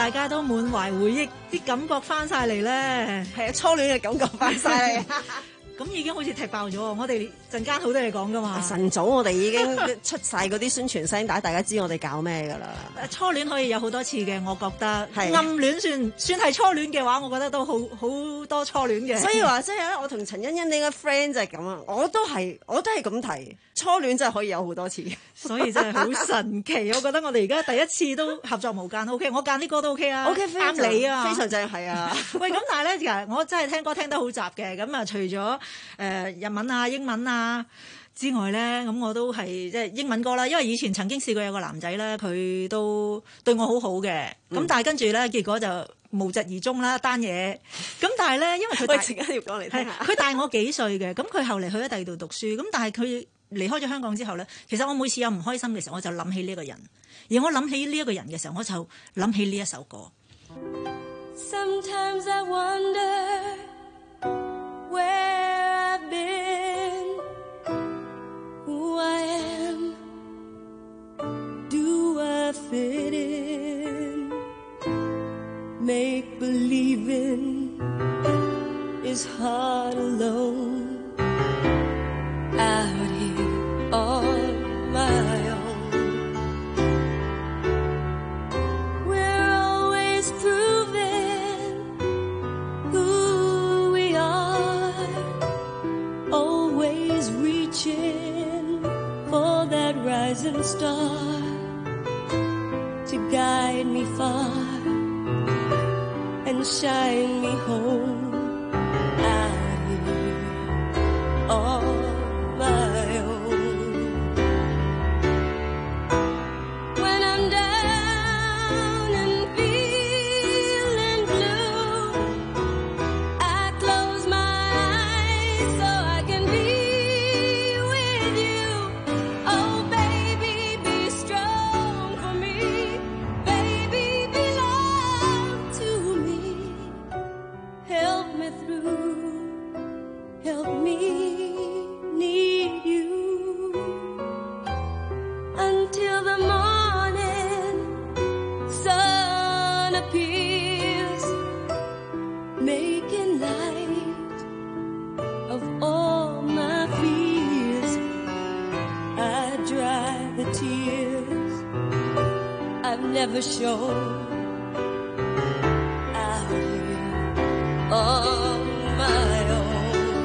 大家都滿懷回憶，啲感覺翻晒嚟咧。 係啊，初戀嘅感覺翻晒嚟。 咁已經好似踢爆咗，我哋陣間好多嘢講噶嘛。 晨早我哋已經出晒嗰啲宣傳聲帶，大家知我哋搞咩噶啦。 初戀可以有好多次嘅，我覺得暗戀算算係初戀嘅話，我覺得都好好多初戀嘅。 所以話即係咧，我同陳欣欣呢個 friend 就係咁啊，我都係我都係咁提，初戀真係可以有好多次， 所以真係好神奇。我覺得我哋而家第一次都合作無間 ，OK， 我揀啲歌都 OK 啊 ，OK 啱你啊， 非常正係啊。 喂，咁但係咧，其實我真係聽歌聽得好雜嘅，咁啊除咗誒、呃、日文啊、英文啊之外咧，咁我都係即係英文歌啦。因為以前曾經試過有個男仔咧，佢都對我好好嘅，咁、嗯、但係跟住咧，結果就無疾而終啦單嘢。咁但係咧，因為佢大， 陣間要講嚟聽下。 佢大我幾歲嘅，咁佢後嚟去咗第二度讀書，咁但係佢離開咗香港之後咧，其實我每次有唔開心嘅時候，我就諗起呢個人，而我諗起呢一個人嘅時候，我就諗起呢一首歌。 Sometimes I wonder where I've been, who I am, do I fit in? Make believing is hard alone, out here on my own. We're always proving who we are, always reaching for that rising star to guide me far and shine me home, out here on my own. When I'm down and feeling blue, I close my eyes so I can be with you. Oh baby, be strong for me, baby, belong to me. Help me through, help me need you until the morning sun appears, making light of all my fears. I dry the tears I've never shown, out here on my own.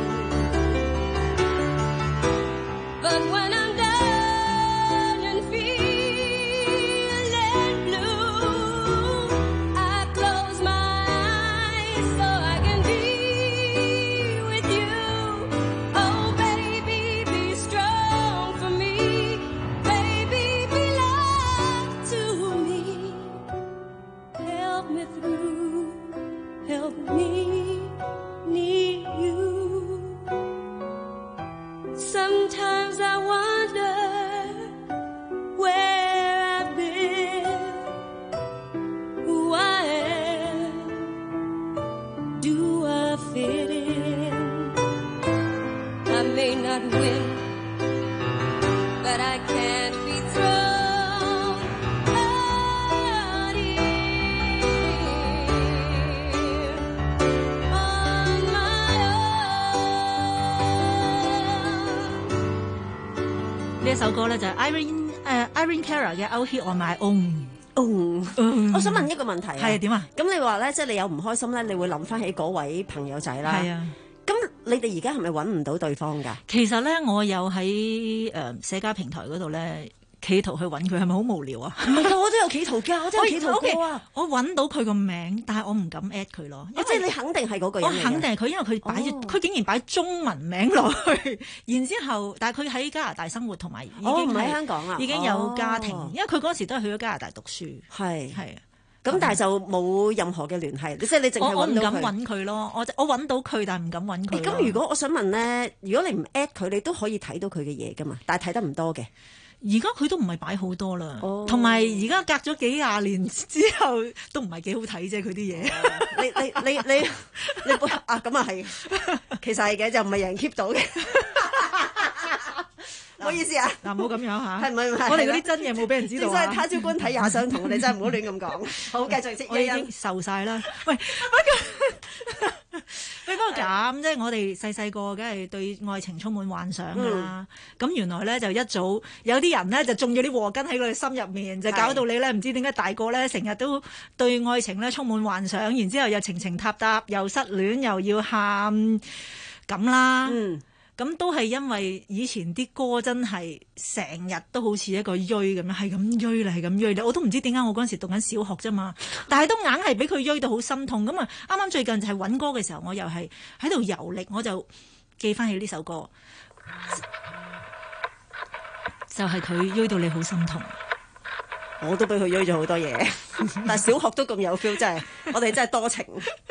But when I'm down and feeling blue, I close my eyes so I can be with you. Oh baby, be strong for me, baby, belong to me. Help me through, help me need you. Sometimes I wonder where I've been, who I am, do I fit in? I may not win, but I can't be thrown out here on my own. 呢一首歌咧就係 Irene 誒 Irene Cara 嘅 Out Here on My Own。 嗯，我想問一個問題啊， 係點啊？ 咁你話咧，即係你有唔開心咧，你會諗翻起嗰位朋友仔啦。 係啊。 咁你哋而家係咪揾唔到對方㗎？ 其實咧，我有喺誒社交平台嗰度咧，企圖去揾佢，係咪好無聊啊？ 唔係㗎，我都有企圖㗎，我都有企圖過啊！ 我揾到佢個名，但係我唔敢 at 佢咯。 即係你肯定係嗰個人嚟嘅。 我肯定係佢，因為佢擺咗，佢竟然擺中文名落去，然之後，但係佢喺加拿大生活同埋已經唔喺香港啊， 已經有家庭，因為佢嗰時都係去咗加拿大讀書。 係係啊。 咁但係就冇任何嘅聯繫，即係你淨係揾到佢。我唔敢揾佢咯，我我揾到佢，但係唔敢揾佢。 咁如果我想問咧，如果你唔 at 佢，你都可以睇到佢嘅嘢噶嘛？但係睇得唔多嘅。 而家佢都唔係擺好多啦，同埋而家隔咗幾廿年之後，都唔係幾好睇啫。佢啲嘢， 你你你你你啊咁啊係，其實係嘅，就唔係人 keep 到嘅。 喂， 好意思啊， 嗱唔好咁樣嚇， 係唔係唔係？ 我哋嗰啲真嘢冇俾人知道啊！ 所以他朝觀體也相同，我哋真係唔好亂咁講。好，繼續先。 我已經受晒啦。喂，喂，嗰個咁即係我哋細細個，梗係對愛情充滿幻想㗎啦。咁、嗯、原來咧就一早有啲人咧就種咗啲禍根喺佢哋心入面，就搞到你咧唔知點解大個咧成日都對愛情咧充滿幻想，然之後又情情塔塔，又失戀又要喊咁啦。嗯。咁都係因為以前啲歌真係成日都好似一個鋥咁樣，係咁鋥啦，係咁鋥啦，我都唔知點解我嗰陣時讀緊小學啫嘛，但係都硬係俾佢鋥到好心痛。咁啊，啱啱最近就係揾歌嘅時候，我又係喺度遊歷，我就記翻起呢首歌，就係佢鋥到你好心痛。 我都俾佢鋥咗好多嘢，但係小學都咁有 feel， 真係我哋真係多情。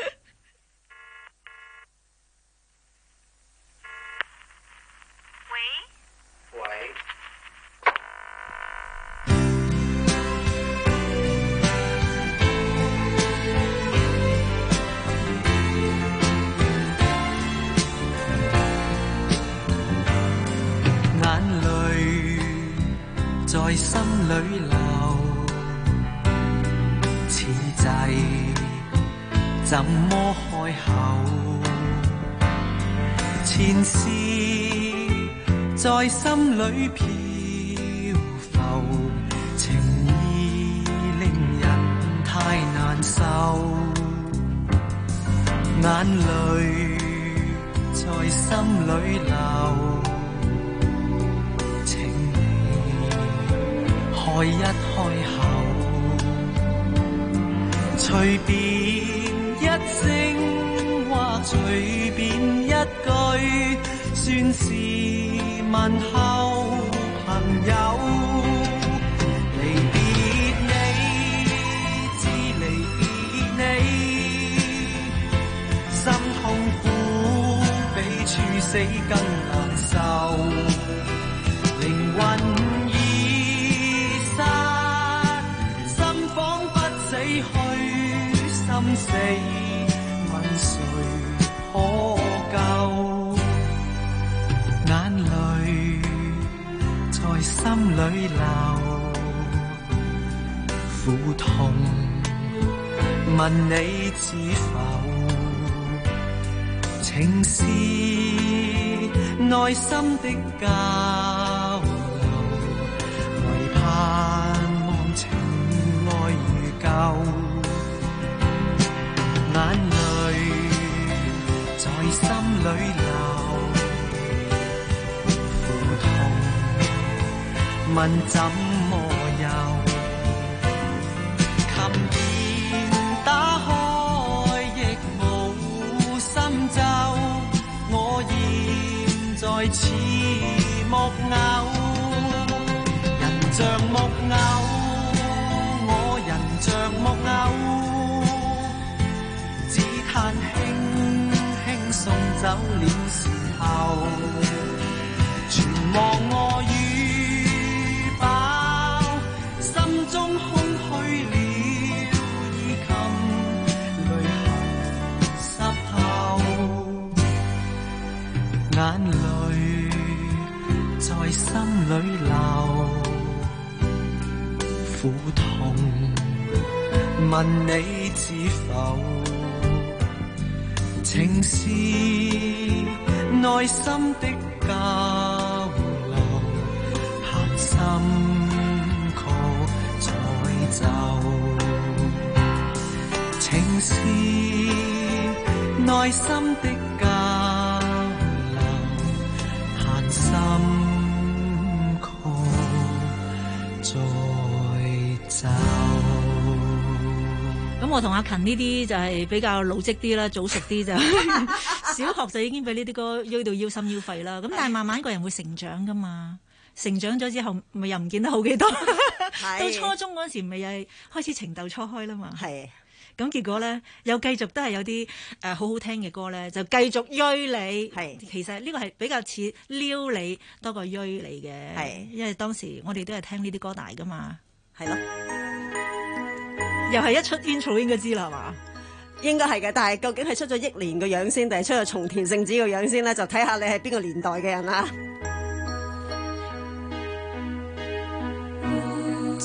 在心裏流，此際怎麼開口？前事在心裏漂浮，情意令人太難受，眼淚在心裏流。開一開口，隨便一聲或隨便一句，算是問候朋友。離別你，知離別你，心痛苦比處死更難受，靈魂心死，問誰可救？眼淚在心裏流，苦痛問你知否？情是內心的交流，唯盼望情愛如舊。眼淚在心裏流，苦痛問怎麼有？琴鍵打開亦無心奏，我現在似木偶，人像木偶，我人像木偶。但輕輕送走了時候，全忘我與飽，心中空虛了，衣襟淚痕濕透，眼淚在心裏流，苦痛問你知否？情是內心的交流，彈心曲再奏。情是內心的交流，彈心曲再奏。 咁我同阿勤呢啲就係比較老積啲啦，早熟啲就小學就已經俾呢啲歌喐到腰心腰肺啦。咁但係慢慢個人會成長噶嘛，成長咗之後咪又唔見得好幾多。到初中嗰時咪又係開始情竇初開啦嘛。係。咁結果咧又繼續都係有啲誒、呃、好好聽嘅歌咧，就繼續鋥你。係。其實呢個係比較似撩你多過鋥你嘅。係。因為當時我哋都係聽呢啲歌大噶嘛。係咯。又係一出 intro 應該知啦，係嘛？ 應該係嘅，但係究竟係出咗憶蓮個樣先，定係出咗松田聖子個樣先咧？就睇下你係邊個年代嘅人啦。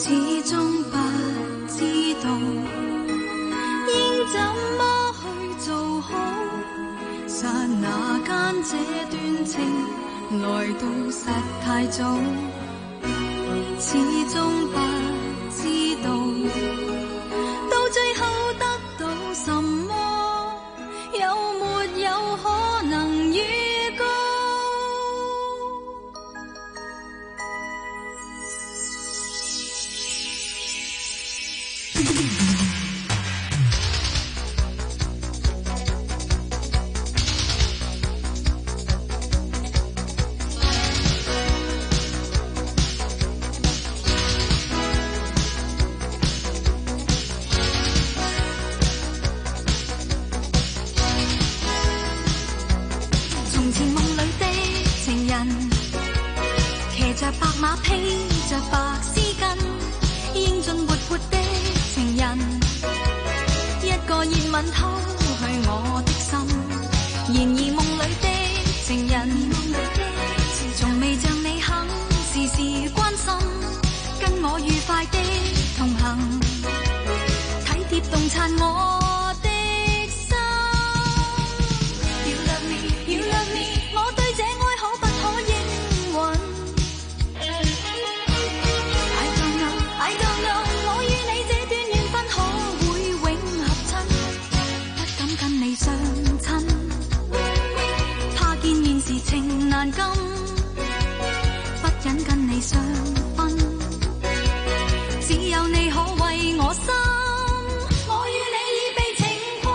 始終不知道應怎麼去做好。剎那間這段情來到實太早，始終不知道到最後得到什麼，有沒有可能預告？馬披着白絲巾，英俊活潑的情人，一個熱吻偷去我的心。然而夢裏的情人，從未像你肯時時關心，跟我愉快的同行，體貼動撐我的心。You love me, you love me， 我對這愛可不可應允？相親，怕見面時情難禁，不忍跟你相分，只有你可為我心，我與你已被情困。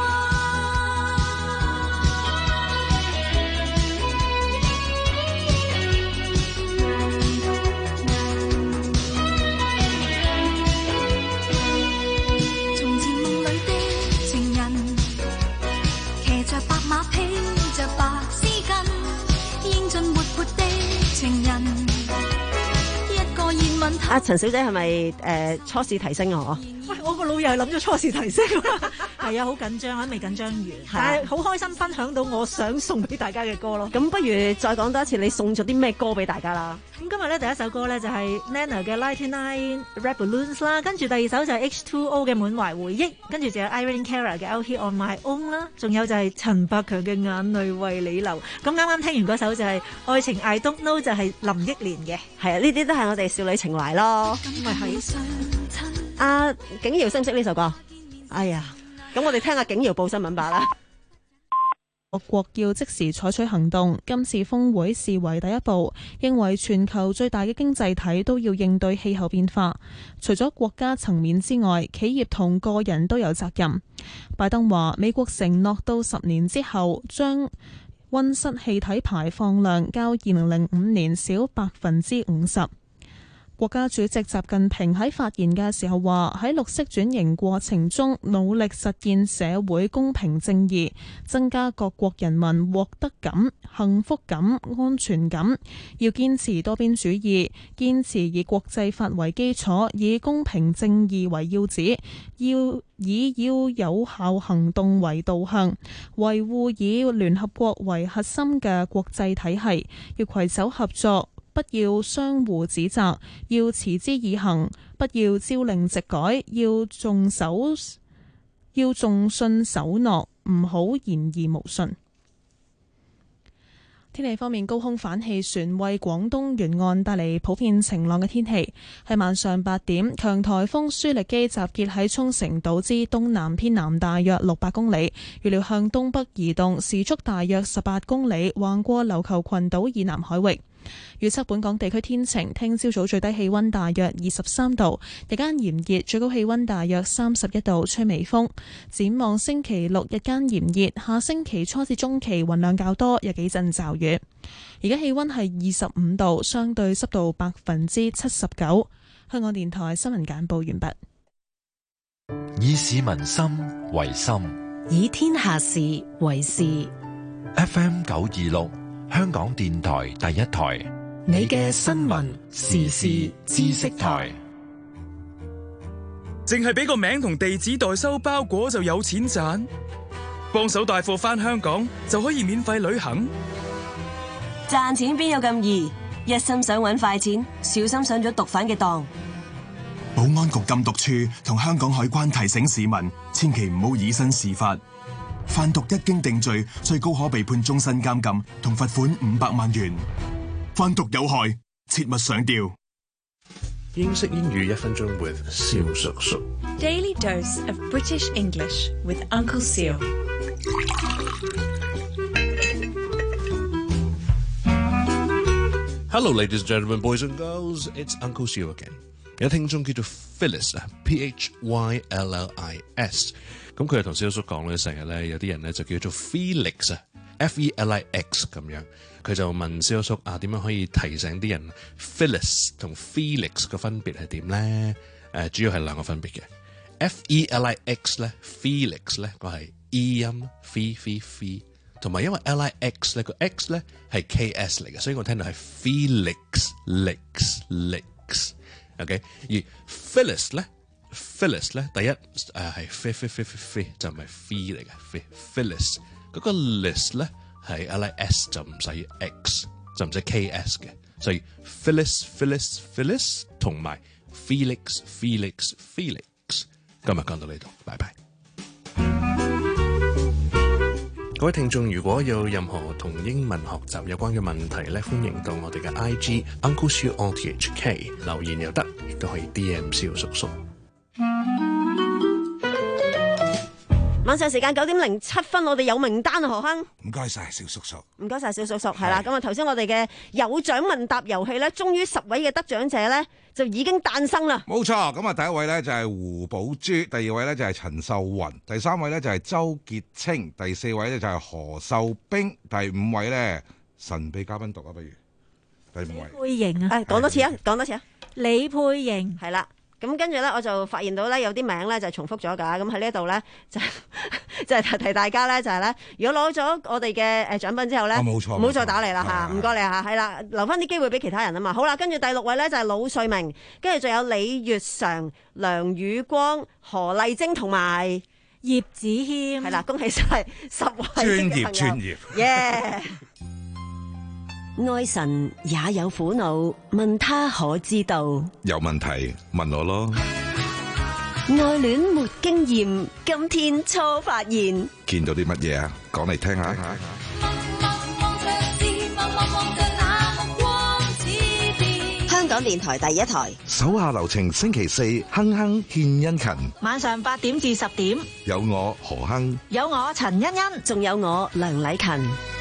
從前夢裏的情人，着白馬披着白絲巾，英俊活潑的情人，一個熱吻。 阿陳小姐係咪誒初試提升啊？ 喂，我個腦又係諗咗初試提升，係啊，好緊張啊，未緊張完，但係好開心分享到我想送俾大家嘅歌咯。 咁不如再講多一次，你送咗啲咩歌俾大家啦？ 咁今日咧第一首歌咧就係 Nana 嘅《ninety-nine Red Balloons》啦，跟住第二首就係 H two O 嘅《滿懷回憶》，跟住就有 Irene Cara 嘅《Out Here On My Own》啦，仲有就係陳百強嘅《眼淚為你流》。咁啱啱聽完嗰首就係《愛情 I Don't Know》，就係林憶蓮嘅。 係啊，呢啲都係我哋少女情懷咯。 咪係。 阿景瑤識唔識呢首歌？哎呀，咁我哋聽下景瑤報新聞吧啦。 各國要即時採取行動，今次峰會視為第一步，認為全球最大嘅經濟體都要應對氣候變化。除咗國家層面之外，企業同個人都有責任。拜登話，美國承諾到十年之後將溫室氣體排放量較二零零五年少百分之五十。國家主席習近平喺發言嘅時候話，喺綠色轉型過程中努力實現社會公平正義，增加各國人民獲得感、幸福感、安全感。要堅持多邊主義，堅持以國際法為基礎，以公平正義為要旨，要以要有效行動為導向，維護以聯合國為核心嘅國際體系，要攜手合作，不要相互指責，要持之以恆，不要朝令夕改，要重守，要重信守諾，唔好言而無信。天氣方面，高空反氣旋為廣東沿岸帶嚟普遍晴朗嘅天氣。喺晚上八點，強颱風舒力基集結喺沖繩島之東南偏南大約六百公里，預料向東北移動，時速大約十八公里，橫過琉球群島以南海域。預測本港地區天晴，聽朝早最低氣溫大約二十三度，日間炎熱，最高氣溫大約三十一度，吹微風。展望星期六日間炎熱，下星期初至中期雲量較多，有幾陣驟雨。而家氣溫係二十五度，相對濕度百分之七十九。香港電台新聞簡報完畢。 以市民心為心， 以天下事為事。 F M 九二六。香港電台第一台， 你嘅新聞時事知識台。 淨係俾個名同地址代收包裹就有錢賺？幫手帶貨返香港就可以免費旅行？ 賺錢邊有咁易？一心想搵快錢，小心上咗毒販嘅當。 保安局禁毒處同香港海關提醒市民，千祈唔好以身試法。販毒一經定罪，最高可被判終身監禁同罰款五百萬元。販毒有害，切勿上釣。 英式英語一分鐘 with 蕭叔叔。 Daily dose of British English with Uncle Seal. Hello, ladies and gentlemen, boys and girls. It's Uncle Seal again. 有聽眾叫做 Phyllis 啊 ，P H Y L L I S。咁佢係同蕭叔講咧，成日咧有啲人咧就叫做 Felix 啊 ，F E L I X 咁樣。佢就問蕭叔啊，點樣可以提醒啲人 Phyllis 同 Felix 嘅分別係點咧？誒、呃，主要係兩個分別嘅。F E L I X 咧 ，Felix 咧個係 E 音 ，F F F， 同埋因為 L I X 咧個 X 咧係 K S 嚟嘅，所以我聽到係 Felix，Lix，Lix。OK， 而 Phyllis 咧 ，Phyllis 咧，第一誒係 F F F F 就唔係 F 嚟嘅 ，Phyllis 嗰個 Lis 咧係 L I S 就唔使 X， 就唔使 K S 嘅，所以 Phyllis，Phyllis，Phyllis 同埋 Felix，Felix，Felix。今日講到呢度，拜拜。各位聽眾，如果有任何同英文學習有關嘅問題咧，歡迎到我哋嘅 I G Uncle Siu O T H K 留言又得，亦都可以 D M 蕭叔叔。 晚上時間九點零七分，我哋有名單啊，何亨。 唔該晒，蕭叔叔。 唔該晒，蕭叔叔。係啦，咁啊頭先我哋嘅有獎問答遊戲咧，終於十位嘅得獎者咧就已經誕生啦。 冇錯，咁啊第一位咧就係胡寶珠，第二位咧就係陳秀雲，第三位咧就係周潔清，第四位咧就係何秀冰，第五位咧神秘嘉賓讀啊，不如第五位。 佩瑩啊， 誒講多次啊，講多次啊， 李佩瑩係啦。咁跟住咧，我就發現到咧有啲名咧就重複咗㗎。咁喺呢度咧就就係提提大家咧，就係咧，如果攞咗我哋嘅誒獎品之後咧， 冇錯， 唔好再打嚟啦嚇，唔該你嚇，係啦，留翻啲機會俾其他人啊嘛。好啦，跟住第六位咧就係魯瑞明，跟住仲有李月常、梁宇光、何麗晶同埋葉子謙， 係啦，恭喜晒十位專業專業， 耶！ 愛神也有苦惱，問他可知道？ 有問題問我咯。 愛戀沒經驗，今天初發現。 見到啲乜嘢啊？講嚟聽下。 香港電台第一台， 手下留情，星期四哼哼獻殷勤， 晚上八點至十點， 有我何亨， 有我陳欣欣， 仲有我梁禮勤。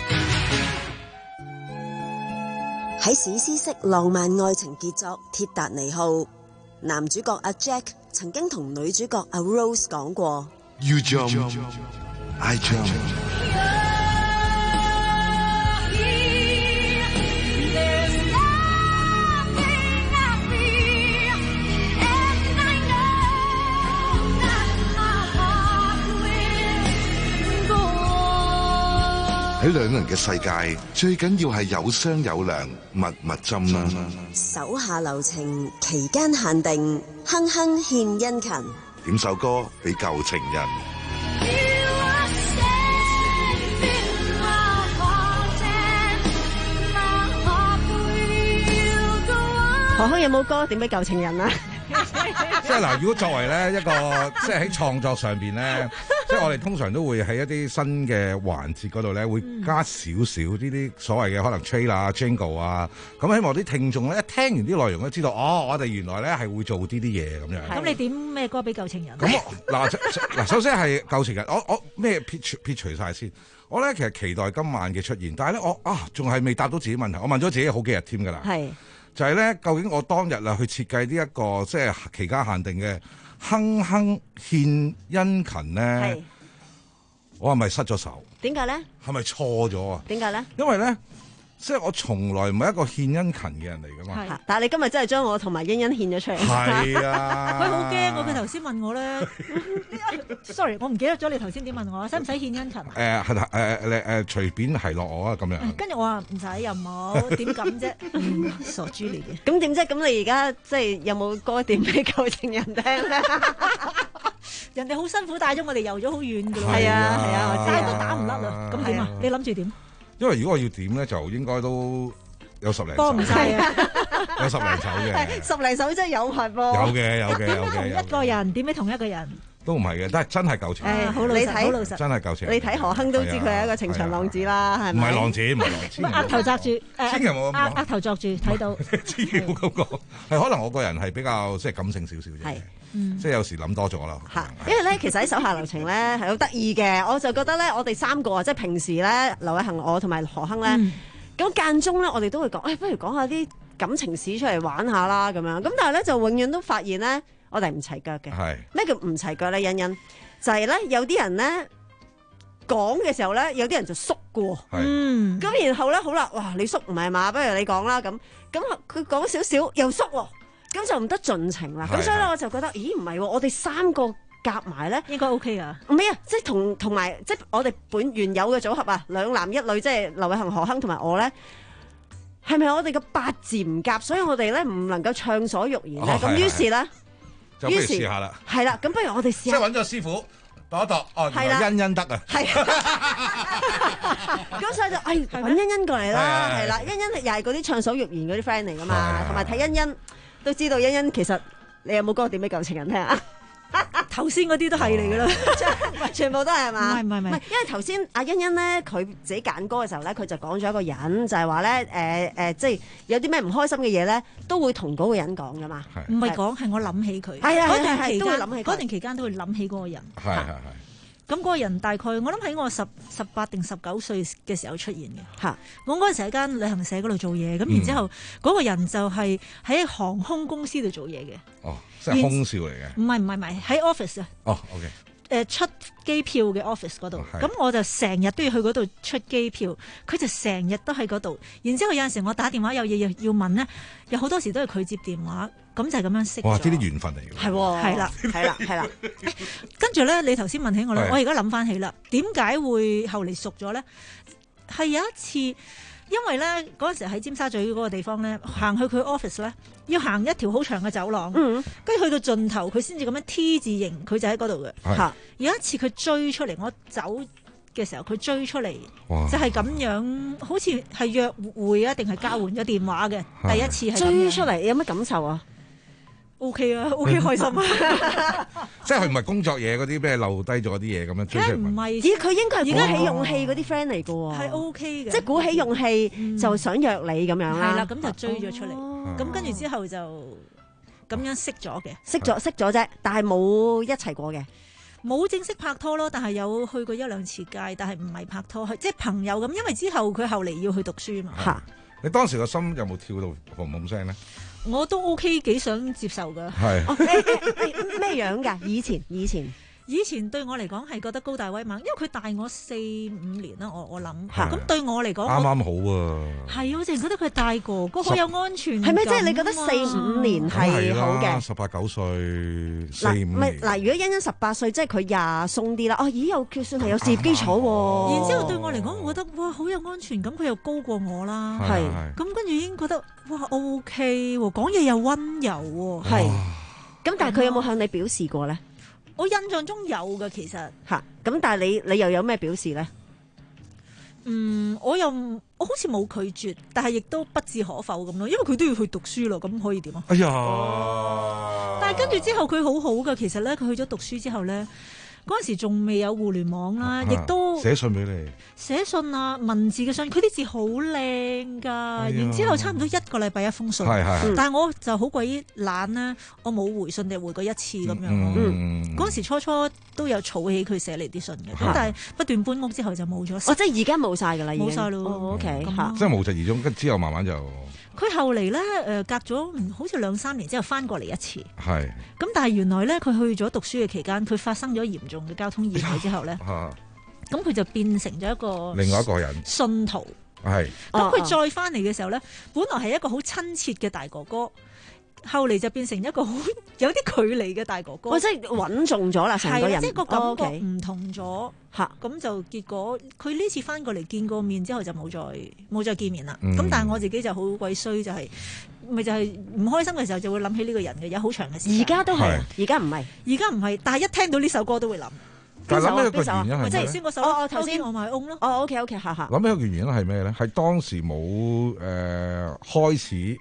喺史詩式浪漫愛情傑作《鐵達尼號》，男主角阿 Jack 曾經同女主角阿 Rose 講過 You jump, I jump。喺兩人嘅世界，最緊要係有商有量，密密針啦。 手下留情，期間限定，哼哼獻殷勤。 點首歌俾舊情人。 何亨有冇歌點俾舊情人啊？ 即係嗱，如果作為咧一個即係喺創作上邊咧，即係我哋通常都會喺一啲新嘅環節嗰度咧，會加少少呢啲所謂嘅可能 trailer 啊、jingle 啊，咁希望啲聽眾咧一聽完啲內容都知道，哦，我哋原來咧係會做呢啲嘢咁樣。 咁你點咩歌俾舊情人？ 咁嗱嗱，首先係舊情人，我我咩撇除撇除晒先。我咧其實期待今晚嘅出現，但係咧我啊仲係未答到自己問題，我問咗自己好幾日添㗎啦。係。就係咧，究竟我當日啊去設計呢一個即係期間限定嘅哼哼獻殷勤咧，我係咪失咗手？ 點解咧？ 係咪錯咗啊？ 點解咧？ 因為咧，即係我從來唔係一個獻殷勤嘅人嚟噶嘛。 係，但係你今日真係將我同埋欣欣獻咗出嚟。 係啊！ 佢好驚喎！佢頭先問我咧，sorry， 我唔記得咗你頭先點問我，使唔使獻殷勤？誒係誒誒誒隨便係落我啊咁樣。 跟住我話唔使又冇，點咁啫？嗯，傻豬嚟嘅。 咁點啫？咁你而家即係有冇歌點俾舊情人聽咧？ 人哋好辛苦帶咗我哋遊咗好遠㗎咯。 係啊係啊， 但係都打唔甩啊！咁點啊？你諗住點？ 因為如果我要點咧，就應該都有十零。 幫唔晒啊！ 有十零首嘅， 十零首真係有係噃。 有嘅有嘅有嘅。 同一個人點解同一個人？ 都唔係嘅，但係真係夠情。 誒，好老實，好老實， 真係夠情。 你睇何亨都知佢係一個情場浪子啦，係唔咪？ 係浪子，唔係浪子。 額頭擲住， 千祈唔好咁講。 額頭作住睇到。 千祈唔好咁講，係可能我個人係比較即係感性少少啫。係。即係有時諗多咗啦。 嚇，因為咧，其實喺手下留情咧係好得意嘅，我就覺得咧，我哋三個啊，即係平時咧，劉偉恒、我同埋何亨咧，咁間中咧，我哋都會講，誒，不如講下啲感情史出嚟玩下啦，咁樣。咁但係咧，就永遠都發現咧，我哋唔齊腳嘅。係。咩叫唔齊腳咧？欣欣就係咧，有啲人咧講嘅時候咧，有啲人就縮嘅喎。嗯。咁然後咧，好啦，哇，你縮唔係嘛？不如你講啦，咁咁佢講少少又縮喎。咁就唔得盡情啦，咁所以咧我就覺得，咦唔係喎，我哋三個夾埋咧應該 OK 啊？ 唔係啊，即係同同埋即係我哋本原有嘅組合啊，兩男一女，即係劉偉恒、何亨同埋我咧，係咪我哋嘅八字唔夾，所以我哋咧唔能夠暢所欲言咧？咁於是咧， 就不如試下啦。係啦，咁不如我哋試下。 即係揾咗師傅度一度，哦，原來欣欣得啊。係。 咁所以就誒揾欣欣過嚟啦，係啦，欣欣又係嗰啲暢所欲言嗰啲 friend 嚟噶嘛，同埋睇欣欣。都知道欣欣其實你有冇歌點俾舊情人聽啊？ 頭先嗰啲都係嚟噶啦， 全部都係嘛？ 唔係唔係唔係， 因為頭先阿欣欣咧，佢自己揀歌嘅時候咧，佢就講咗一個人，就係話咧，誒誒，即係有啲咩唔開心嘅嘢咧，都會同嗰個人講噶嘛。 唔係講，係我諗起佢。 係啊， 嗰段期間都會諗起嗰段期間都會諗起嗰個人。 係係係。 咁嗰個人大概我諗喺我十十八定十九歲嘅時候出現嘅。嚇！我嗰陣時喺間旅行社嗰度做嘢，咁、嗯、然之後嗰個人就係喺航空公司度做嘢嘅。 哦，即係空少嚟嘅。唔係唔係唔係喺 office 啊。 哦 ，OK。 誒出機票嘅 office 嗰度，咁、哦、我就成日都要去嗰度出機票，佢就成日都喺嗰度。然之後有陣時我打電話有嘢要要問咧，有好多時都係佢接電話，咁就係咁樣識。 哇！呢啲緣分嚟嘅。 係喎。係啦， 係啦，係啦。跟住咧，你頭先問起我咧，我而家諗翻起啦，點解會後嚟熟咗咧？係有一次，因為咧嗰陣時喺尖沙咀嗰個地方咧，行去佢 office 咧，要行一條好長嘅走廊，跟住、嗯、去到盡頭，佢先至咁樣 T 字形，佢就喺嗰度嘅。嚇！有一次佢追出嚟，我走嘅時候佢追出嚟，就係咁樣，好似係約會啊，定係交換咗電話嘅第一次係追出嚟，有乜感受啊？ O K 啊 ，O K 開心啊！ 即係佢唔係工作嘢嗰啲咩漏低咗啲嘢咁樣追出嚟。 唔係， 咦？佢應該係鼓起勇氣嗰啲 friend 嚟㗎喎。 係 O K 嘅， 即係鼓起勇氣就想約你咁樣啦。 係啦，咁就追咗出嚟。咁跟住之後就咁樣識咗嘅， 識咗識咗啫，但係冇一齊過嘅， 冇正式拍拖咯。但係有去過一兩次街，但係唔係拍拖，係即係朋友咁。因為之後佢後嚟要去讀書嘛。 嚇！ 你當時個心有冇跳到砰砰聲咧？ 我都 OK， 幾想接受噶。 係咩樣㗎？以前以前以前對我嚟講係覺得高大威猛，因為佢大我四五年啦。我我諗咁對我嚟講啱啱好啊。 係啊，我淨係覺得佢係大哥哥，好有安全感。 係咪即係你覺得四五年係好嘅？ 十八九歲四五年嗱，如果欣欣十八歲，即係佢廿鬆啲啦。哦，咦，又叫算係有事業基礎喎。 然之後對我嚟講，我覺得哇，好有安全感。佢又高過我啦，係咁跟住已經覺得哇 OK 喎，講嘢又溫柔喎，係。 咁但係佢有冇向你表示過咧？ 我印象中有㗎，其實嚇。咁但係你你又有咩表示咧？ 嗯，我又我好似冇拒絕，但係亦都不置可否咁咯，因為佢都要去讀書咯，咁可以點啊？ 哎呀！ 但係跟住之後佢好好㗎，其實咧佢去咗讀書之後咧。嗰陣時仲未有互聯網啦，亦、啊、都寫信俾你， 寫信啊，文字嘅信，佢啲字好靚㗎。哎、然之後差唔多一個禮拜一封信，嗯、但係我就好鬼懶啦，我冇回信，定回過一次咁樣。嗰陣、嗯嗯、時初初都有儲起佢寫嚟啲信嘅，咁、嗯、但係不斷搬屋之後就冇咗。 哦，即係而家冇晒㗎啦，已經冇晒咯。 哦 OK， 即係無疾而終，跟之後慢慢就。 佢後嚟咧，誒隔咗好似兩三年之後翻過嚟一次。 係。 咁但係原來咧，佢去咗讀書嘅期間，佢發生咗嚴重嘅交通意外之後咧，咁佢就變成咗一個另外一個人信徒。 係。 咁佢再翻嚟嘅時候咧，本來係一個好親切嘅大哥哥，後嚟就變成一個好有啲距離嘅大哥哥。 我即係穩重咗啦，成個人。 係，即係個感覺唔同咗。嚇，咁就結果佢呢次翻過嚟見過面之後就冇再冇再見面啦。咁、嗯、但係我自己就好鬼衰，就係、是、咪就係唔開心嘅時候就會諗起呢個人嘅，有好長嘅時間。 而家都係，而家唔係， 而家唔係，但係一聽到呢首歌都會諗。 但係諗起一個原因係咩？ 即係先嗰首哦，頭先我買翁咯。 哦 ，OK OK，下下。 諗起一個原因係咩咧？係當時冇誒、呃、開始。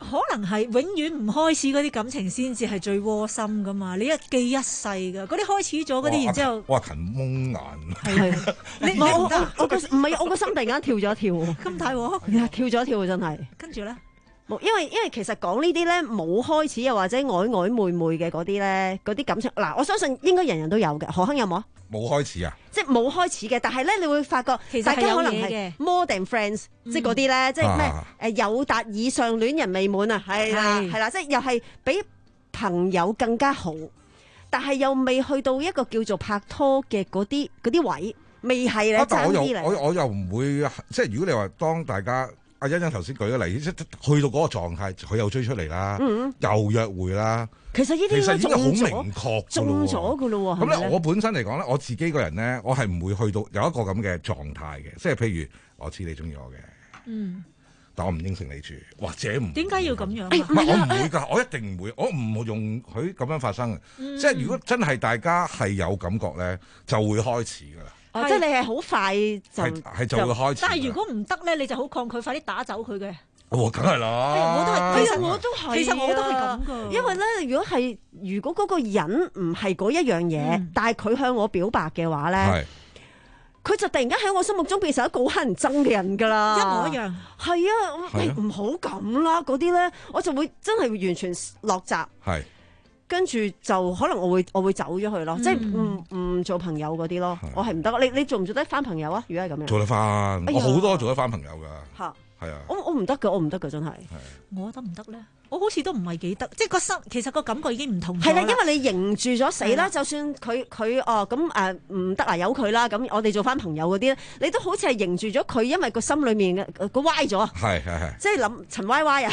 可能係永遠唔開始嗰啲感情先至係最窩心噶嘛，你一記一世噶，嗰啲開始咗嗰啲，然之後哇勤蒙眼， 係你你我我我個唔係我個心突然間跳咗一跳， 咁大鑊， 跳咗一跳真係。 跟住咧， 冇因為因為其實講呢啲咧冇開始又或者曖曖昧昧嘅嗰啲咧，嗰啲感情嗱，我相信應該人人都有嘅。何鏗有冇啊？ 冇開始啊！ 即係冇開始嘅，但係咧你會發覺其實大家可能係有嘢係嘅 more than friends，、嗯、即係嗰啲咧，即係咩誒友達以上戀人未滿啊，係啦係啦，即係又係比朋友更加好，但係又未去到一個叫做拍拖嘅嗰啲嗰啲位，未係咧爭啲嚟。 我我又唔會即係如果你話當大家。阿欣欣頭先舉咗例，即去到嗰個狀態，佢又追出嚟啦，嗯、又約會啦。 其實呢啲其實已經好明確中咗噶咯喎。 咁咧，我本身嚟講咧，我自己個人咧，我係唔會去到有一個咁嘅狀態嘅。即係譬如我知你中意我嘅，嗯，但我唔應承你住，或者唔點解要咁樣？ 唔係我唔會㗎，我一定唔會，我唔會用佢咁樣發生嘅。嗯、即係如果真係大家係有感覺咧，就會開始㗎啦。 哦、即係你係好快就係就會開始， 但係如果唔得咧，你就好抗拒，快啲打走佢嘅。 哦，梗係啦。 我都係，其實我都係， 其實我都係咁噶。 因為咧，如果係如果嗰個人唔係嗰一樣嘢，嗯、但係佢向我表白嘅話咧，佢就突然間喺我心目中變成一個好乞人憎嘅人㗎啦。 一模一樣。 係啊，你唔好咁啦，嗰啲咧，我就會真係完全落閘。係。跟住就可能我會我會走咗去咯，嗯、即係唔唔做朋友嗰啲咯，我係唔得。你你做唔做得翻朋友啊？如果係咁樣， 做得翻，哎、我好多做得翻朋友㗎。嚇，係啊， 我我唔得㗎，我唔得㗎，真係。 我得唔得咧？我好似都唔係幾得，即係個心其實個感覺已經唔同咗。 係啦，因為你凝住咗死啦，就算佢佢哦咁誒唔得啊，由佢啦。咁我哋做翻朋友嗰啲咧，你都好似係凝住咗佢，因為個心裏面嘅個歪咗。 係係係。即係諗陳歪歪啊！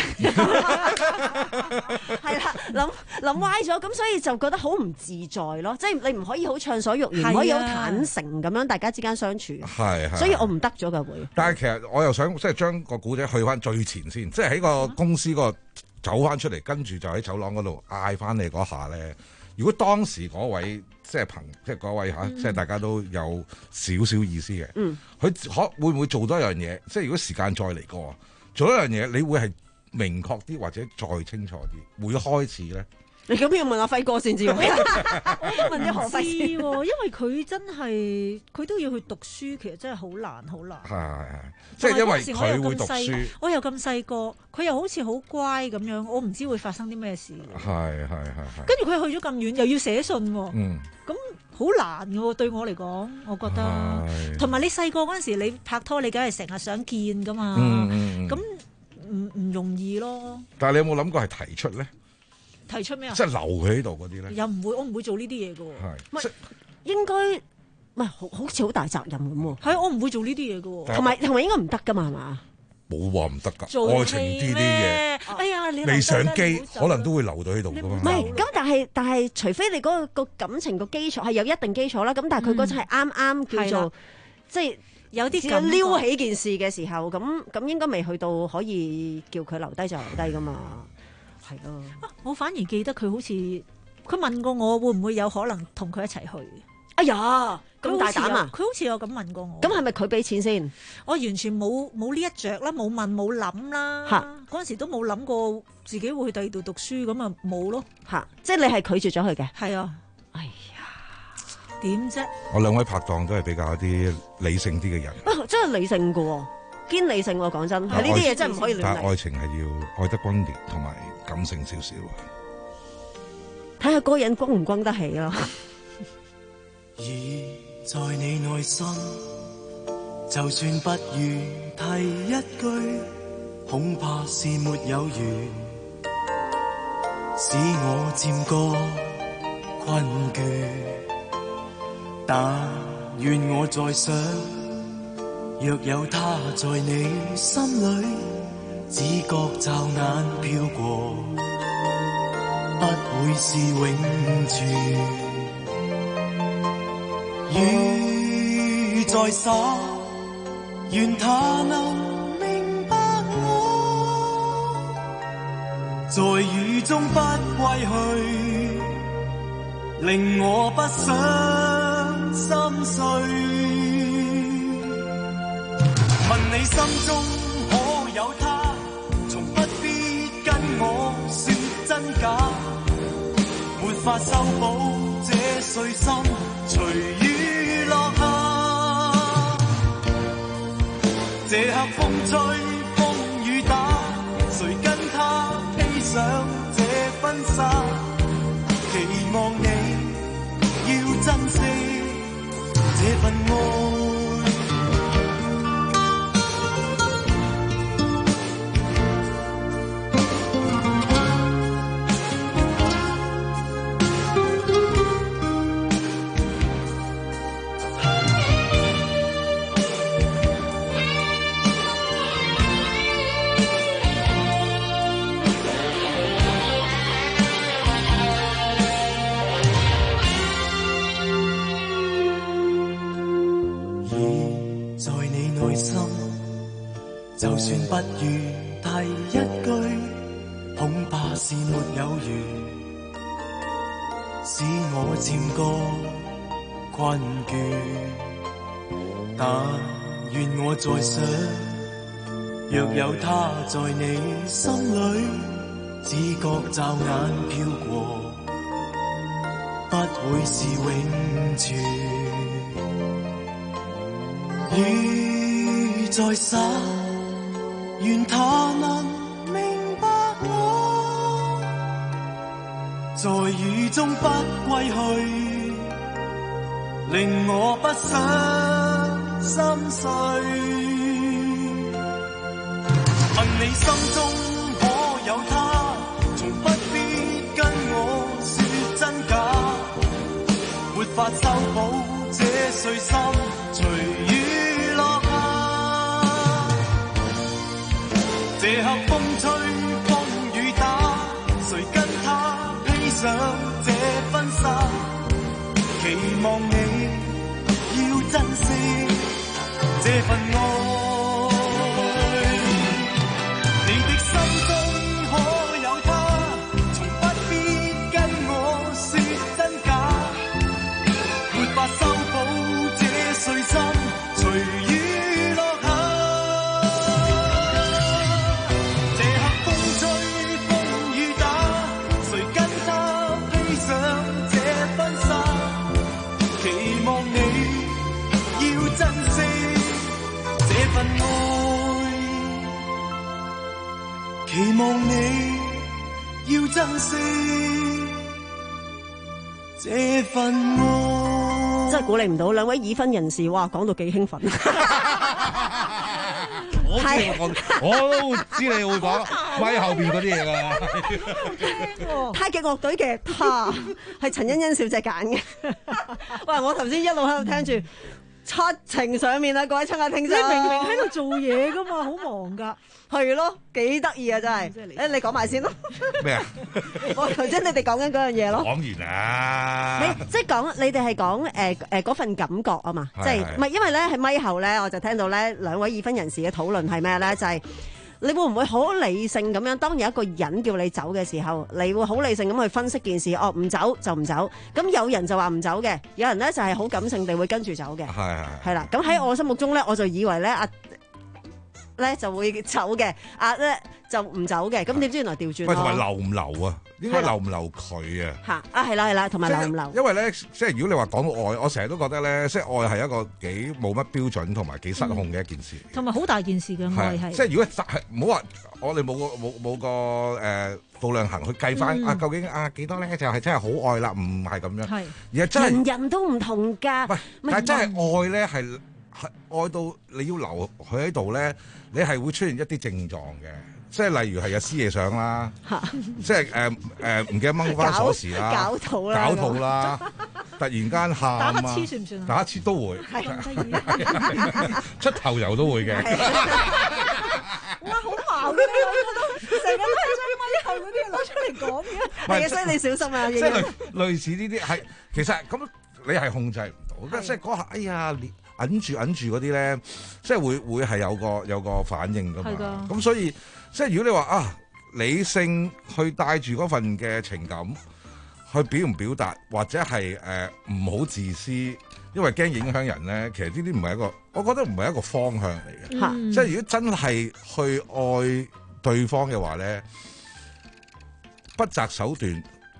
係啦，諗諗歪咗，咁所以就覺得好唔自在咯。即係你唔可以好暢所欲言，唔可以好坦誠咁樣大家之間相處。 係係。 所以我唔得咗嘅會。 但係其實我又想即係將個古仔去翻最前先，即係喺個公司個。走翻出嚟，跟住就喺走廊嗰度嗌翻你嗰下咧。如果當時嗰位即係朋，即係嗰位嚇，嗯、即係大家都有少少意思嘅，佢、嗯、可會唔會做多一樣嘢？即係如果時間再嚟過，做多一樣嘢，你會係明確啲或者再清楚啲，會開始咧？ 你咁要問阿輝哥先知，我都問咗何輝先，因為佢真係佢都要去讀書，其實真係好難，好難。 係係係，即係因為佢會讀書， 我又咁細個，佢又好似好乖咁樣，我唔知會發生啲咩事。 係係係係。 跟住佢去咗咁遠，又要寫信， 嗯， 咁好難嘅喎，對我嚟講，我覺得。同埋你細個嗰陣時，你拍拖，你梗係成日想見噶嘛，咁唔唔容易咯。 但係你有冇諗過係提出咧？ 提出咩啊？ 即係留佢喺度嗰啲咧， 又唔會，我唔會做呢啲嘢嘅喎。 係， 唔係應該唔係好好似好大責任咁喎。 係，我唔會做呢啲嘢嘅喎。 同埋同埋應該唔得㗎嘛，係嘛？ 冇話唔得㗎，愛情呢啲嘢。 哎呀，你未上機，可能都會留到喺度㗎嘛。 唔係，咁但係但係，除非你嗰個個感情個基礎係有一定基礎啦。咁但係佢嗰陣係啱啱叫做即係有啲撩起件事嘅時候，咁咁應該未去到可以叫佢留低就留低㗎嘛。係咯， 我反而記得佢好似佢問過我會唔會有可能同佢一齊去。 哎呀，咁大膽啊！ 佢好似有咁問過我。 咁係咪佢俾錢先？ 我完全冇冇呢一着啦，冇問冇諗啦。嚇，嗰陣時都冇諗過自己會去第二度讀書，咁啊冇咯。 嚇，即係你係拒絕咗佢嘅。 係啊。哎呀，點啫？ 我兩位拍檔都係比較啲理性啲嘅人。 啊，真係理性㗎喎，堅理性喎，講真，係呢啲嘢真係唔可以亂嚟。 但係愛情係要愛得轟烈同埋感性少少， 睇下嗰個人轟唔轟得起咯。 已在你內心，就算不如提一句，恐怕是沒有緣，使我漸覺困倦。但願我在想，若有他在你心裏，只覺驟眼飄過，不會是永存。雨在灑，願他能明白我，在雨中不歸去，令我不想心碎。問你心中可有他，從不必跟法修補這碎心，隨雨落下。這刻風吹風雨打，誰跟他披上這婚紗？期望你要珍惜這份愛。就算不如提一句，恐怕是沒有緣，使我漸覺困倦。但願我在想，若有他在你心裏，只覺驟眼飄過，不會是永存。雨在灑，願他能明白我，在雨中不歸去，令我不想心碎。問你心中可有他，從不必跟我說真假，沒法修補這碎心，隨雨落下。這刻風吹風雨打，誰跟他披上這婚紗？期望你要珍惜這份愛。你的心中可有他，從不必跟我說真假，沒法修補這碎心，隨雨落下。期望你要珍惜這份愛。 真係鼓勵唔到兩位已婚人士，哇，講到幾興奮。 我知我都知你會講咪後邊嗰啲嘢㗎。 太極樂隊嘅他係陳欣欣小姐揀嘅。喂，我頭先一路喺度聽住。七情上面啊，各位親愛聽眾， 你明明喺度做嘢噶嘛，好忙噶， 係咯，幾得意啊真係。誒，你講埋先咯。咩啊？我頭先你哋講緊嗰樣嘢咯。 講完啦。 你即係講，你哋係講誒誒嗰份感覺啊嘛，即係唔係因為咧喺咪後咧，我就聽到咧兩位已婚人士嘅討論係咩咧，就係、是。你會唔會好理性咁樣？當有一個人叫你走嘅時候，你會好理性咁去分析件事。哦，唔走就唔走。咁有人就話唔走嘅，有人咧就係好感性地會跟住走嘅。係係係啦。咁喺我心目中咧，我就以為咧阿咧就會走嘅，阿咧就唔走嘅。咁點知原來調轉。 喂，同埋留唔留啊？應該留唔留佢啊？ 嚇啊，係啦係啦，同埋留唔留？ 因為咧，即係如果你話講到愛，我成日都覺得咧，即係愛係一個幾冇乜標準同埋幾失控嘅一件事。 同埋好大件事嘅愛係。 即係如果係唔好話，我哋冇個冇冇個誒度量衡去計翻、嗯、啊，究竟啊幾多咧就係、是、真係好愛啦？唔係咁樣，係而係真係人人都唔同㗎。 喂，但係真係愛咧係係愛到你要留佢喺度咧，你係會出現一啲症狀嘅。即係例如係有師爺相啦，即係誒誒唔記得掹翻鎖匙啦， 搞肚啦， 搞肚啦，突然間喊啊， 打乞嗤算唔算啊？ 打乞嗤都會，出頭油都會嘅。 哇，好矛嘅你，成日都係將咪後嗰啲攞出嚟講嘅，係啊，所以你小心啊！ 即係類類似呢啲係，其實咁你係控制唔到，即係嗰下，哎呀，揞住揞住嗰啲咧，即係會會係有個有個反應㗎嘛。咁所以。即係如果你話啊，理性去帶住嗰份嘅情感去表唔表達，或者係誒唔好自私，因為驚影響人咧，其實呢啲唔係一個，我覺得唔係一個方向嚟嘅。嗯、即係如果真係去愛對方嘅話咧，不擇手段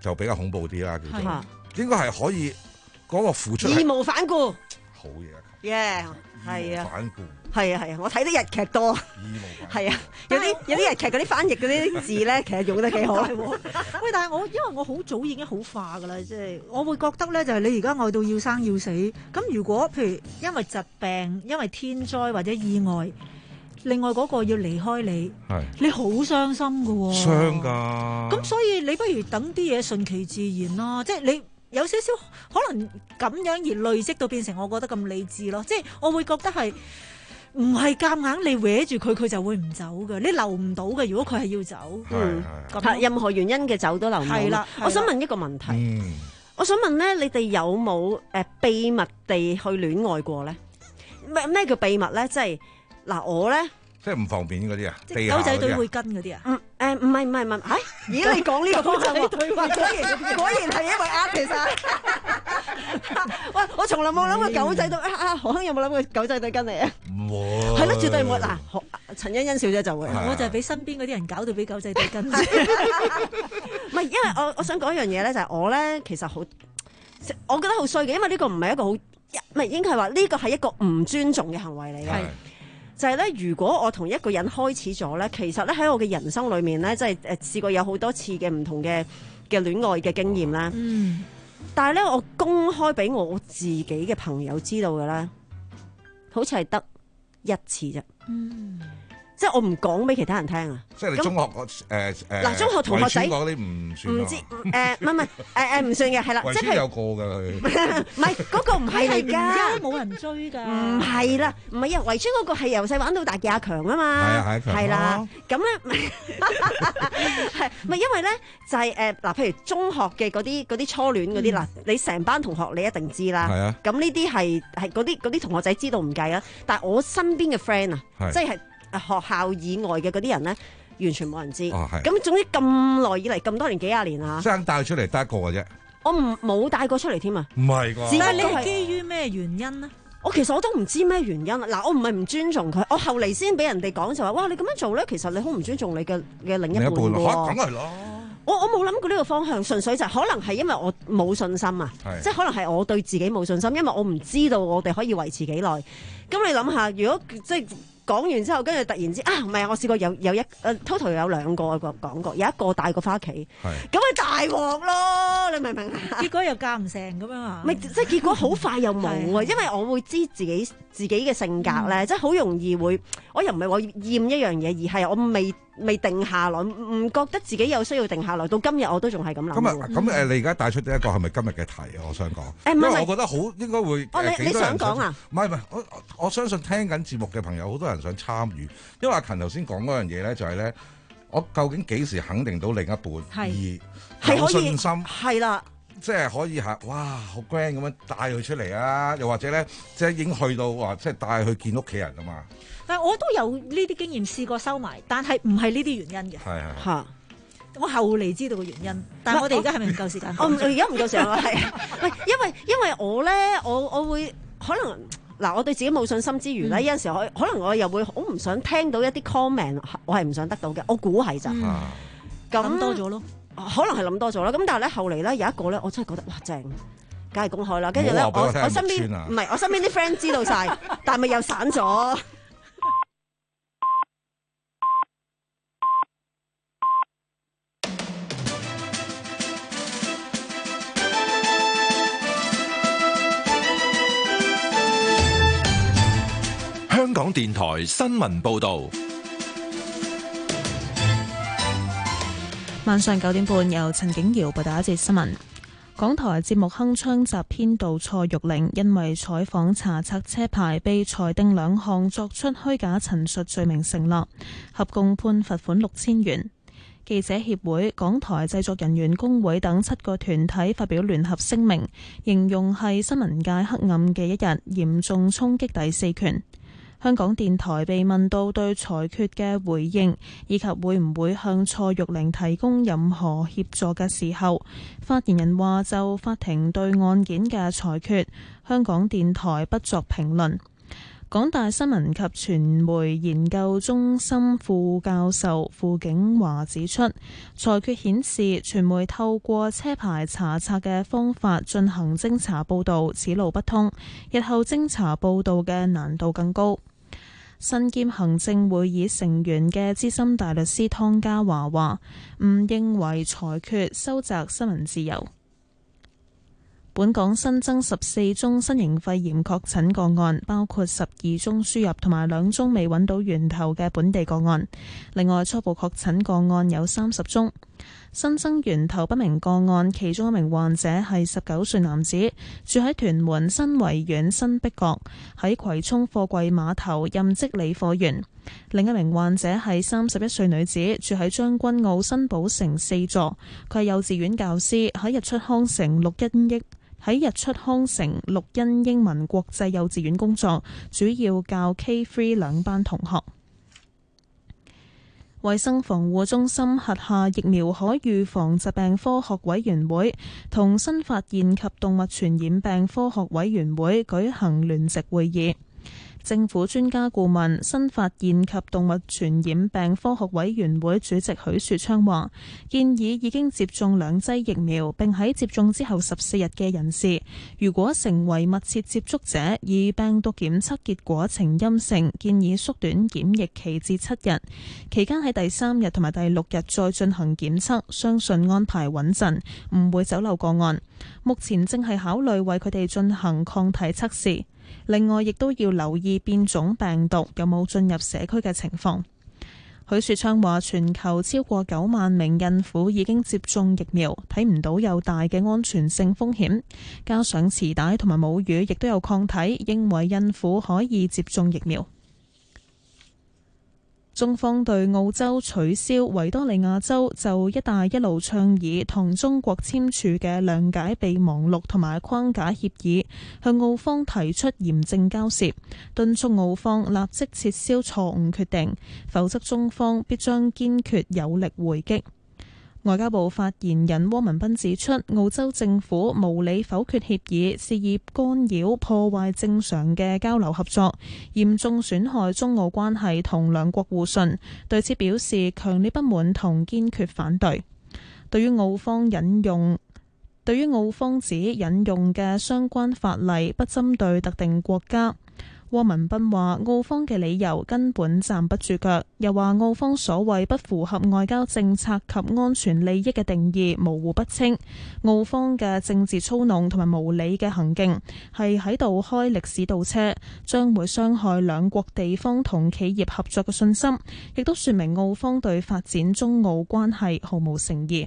就比較恐怖啲啦，叫做應該係可以嗰、嗰個付出義無反顧。 好嘢啊！ 耶，係啊， 反顧係啊係啊，我睇啲日劇多，係啊，有啲有啲日劇嗰啲翻譯嗰啲字咧，其實用得幾好。 喂，但係我因為我好早已經好化噶啦，即係我會覺得咧，就係你而家愛到要生要死，咁如果譬如因為疾病、因為天災或者意外，另外嗰個要離開你，你好傷心噶喎， 傷㗎。 咁所以你不如等啲嘢順其自然咯，即係你。有少少可能咁樣而累積到變成我覺得咁理智咯，即係我會覺得係唔係夾硬你搲住佢，佢就會唔走嘅，你留唔到嘅。如果佢係要走， 嗯，任何原因嘅走都留唔到。係啦，我想問一個問題，嗯、我想問咧，你哋有冇誒、呃、秘密地去戀愛過咧？咩咩叫秘密咧？即係嗱，我咧。 即係唔方便嗰啲啊， 狗仔隊會跟嗰啲啊？ 嗯誒，唔係唔係唔係，嚇！咦，你講呢個方法喎，果然果然係因為呃，其實。喂，我從來冇諗過狗仔隊啊啊！何亨有冇諗過狗仔隊跟你啊？ 唔會。 係咯，絕對唔會。嗱，陳欣欣小姐就會。 我就係俾身邊嗰啲人搞到俾狗仔隊跟。唔係，因為我我想講一樣嘢咧，就係我咧其實好，我覺得好衰嘅，因為呢個唔係一個好，唔係應該係話呢個係一個唔尊重嘅行為嚟嘅。就係咧，如果我同一個人開始咗咧，其實咧喺我嘅人生裏面咧，即係誒試過有好多次嘅唔同嘅嘅戀愛嘅經驗啦。嗯。但係咧，我公開俾我自己嘅朋友知道嘅咧，好似係得一次啫。嗯。即係我唔講俾其他人聽啊！ 即係你中學嗰誒誒嗱，中學同學仔嗰啲唔算。唔知誒， 唔係唔係誒誒唔算嘅，係啦，即係有個㗎佢。 唔係嗰個唔係嚟㗎， 而家冇人追㗎。 唔係啦，唔係啊，圍村嗰個係由細玩到大嘅阿強啊嘛。係啊係強。係啦，咁咧係咪因為咧就係誒嗱？譬如中學嘅嗰啲嗰啲初戀嗰啲嗱，你成班同學你一定知啦。係啊。咁呢啲係係嗰啲嗰啲同學仔知道唔計啊，但係我身邊嘅 friend 啊，即係。學校以外嘅嗰啲人咧，完全冇人知。咁、哦、總之咁耐以嚟，咁多年幾廿年啊， 生帶出嚟得一個嘅啫。 我唔冇帶過出嚟添啊。 唔係㗎。 但係你係基於咩原因呢？ 我其實我都唔知咩原因。嗱，我唔係唔尊重佢，我後嚟先俾人哋講就話，哇！你咁樣做咧，其實你好唔尊重你嘅嘅另一半喎。 梗係咯。 我我冇諗過呢個方向，純粹就可能係因為我冇信心啊，即係可能係我對自己冇信心，因為我唔知道我哋可以維持幾耐。咁你諗下，如果即係。講完之後，跟住突然之啊，唔係啊！我試過有有一誒、呃、total 有兩個個講過，有一個帶過翻屋企，咁咪大鑊咯！你明唔明啊？ 結果又嫁唔成咁樣啊？ 咪即係結果好快又冇啊！因為我會知自己自己嘅性格咧，嗯、即係好容易會，我又唔係話厭一樣嘢，而係我未未定下來，唔覺得自己有需要定下來。到今日我都仲係咁諗。 咁啊，咁誒，你而家帶出呢一個係咪今日嘅題啊？我想講，欸、因為我覺得好應該會。 哦，你你想講啊？ 唔係唔係，我我相信聽緊節目嘅朋友好多人想參與，因為阿勤頭先講嗰樣嘢咧，就係咧，我究竟幾時肯定到另一半而有信心？ 係啦。 即係可以嚇，哇！好 grand 咁樣帶佢出嚟啊！又或者咧，即係已經去到話，即係帶佢去見屋企人啊嘛。 但係我都有呢啲經驗試過收埋，但係唔係呢啲原因嘅。 係係嚇， 我後嚟知道個原因，但係我哋而家係咪唔夠時間？ 我而家唔夠時間，係喂，因為因為我咧，我我會可能嗱，我對自己冇信心之餘咧，嗯、有陣時我可能我又會好唔想聽到一啲 comment， 我係唔想得到嘅。我估係咋，咁、 嗯、多咗咯。 可能係諗多咗啦，咁但係咧後嚟咧有一個咧，我真係覺得哇正，梗係公開啦。跟住咧，我我身邊唔係我身邊啲 friend 知道晒，但係咪又散咗？ 香港電台新聞報導。 晚上九點半，由陳景瑤報道一節新聞。港台節目鏗鏘集編導蔡玉玲因為採訪查冊車牌被裁定兩項作出虛假陳述罪名成立，合共判罰款六千元。記者協會、港台製作人員工會等七個團體發表聯合聲明，形容係新聞界黑暗嘅一日，嚴重衝擊第四權。香港電台被問到對裁決嘅回應，以及會唔會向蔡玉玲提供任何協助嘅時候，發言人話就法庭對案件嘅裁決，香港電台不作評論。 港大新聞及傳媒研究中心副教授傅景華指出，裁決顯示傳媒透過車牌查冊嘅方法進行偵查報導，此路不通，日後偵查報導嘅難度更高。身兼行政會議成員嘅資深大律師湯家驊話，唔認為裁決收窄新聞自由。本港新增十四宗新型肺炎確診個案，包括十二宗輸入同埋兩宗未揾到源頭嘅本地個案。另外，初步確診個案有三十宗。新增源頭不明個案，其中一名患者係十九歲男子，住喺屯門新圍苑新碧閣，喺葵涌貨櫃碼頭任職理貨員。另一名患者係三十一歲女子，住喺將軍澳新寶城四座，佢係幼稚園教師，喺日出康城綠茵益喺日出康城綠茵英文國際幼稚園工作，主要教 K 三 兩班同學。衛生防護中心轄下疫苗可預防疾病科學委員會同新發現及動物傳染病科學委員會舉行聯席會議。政府專家顧問、新發現及動物傳染病科學委員會主席許樹昌話，建議已經接種兩劑疫苗並喺接種之後十四日嘅人士，如果成為密切接觸者而病毒檢測結果呈陰性，建議縮短檢疫期至七日，期間喺第三日同埋第六日再進行檢測，相信安排穩陣，唔會走漏個案。目前正係考慮為佢哋進行抗體測試。另外，亦都要留意變種病毒有冇進入社區嘅情況。許樹昌話，全球超過九萬名孕婦已經接種疫苗，睇唔到有大嘅安全性風險。加上臍帶同埋母乳亦都有抗體，認為孕婦可以接種疫苗。中方對澳洲取消維多利亞州就一帶一路倡議同中國簽署嘅諒解備忘錄同埋框架協議，向澳方提出嚴正交涉，敦促澳方立即撤銷錯誤決定，否則中方必將堅決有力回擊。外交部發言人汪文斌指出，澳洲政府無理否決協議，肆意干擾破壞正常嘅交流合作，嚴重損害中澳關係同兩國互信，對此表示強烈不滿同堅決反對。對於澳方引用對於澳方指引用嘅相關法例不針對特定國家，汪文斌話澳方嘅理由根本站不住腳，又話澳方所謂不符合外交政策及安全利益嘅定義模糊不清，澳方嘅政治操弄同埋無理嘅行徑係喺度開歷史倒車，將會傷害兩國地方同企業合作嘅信心，亦都說明澳方對發展中澳關係毫無誠意。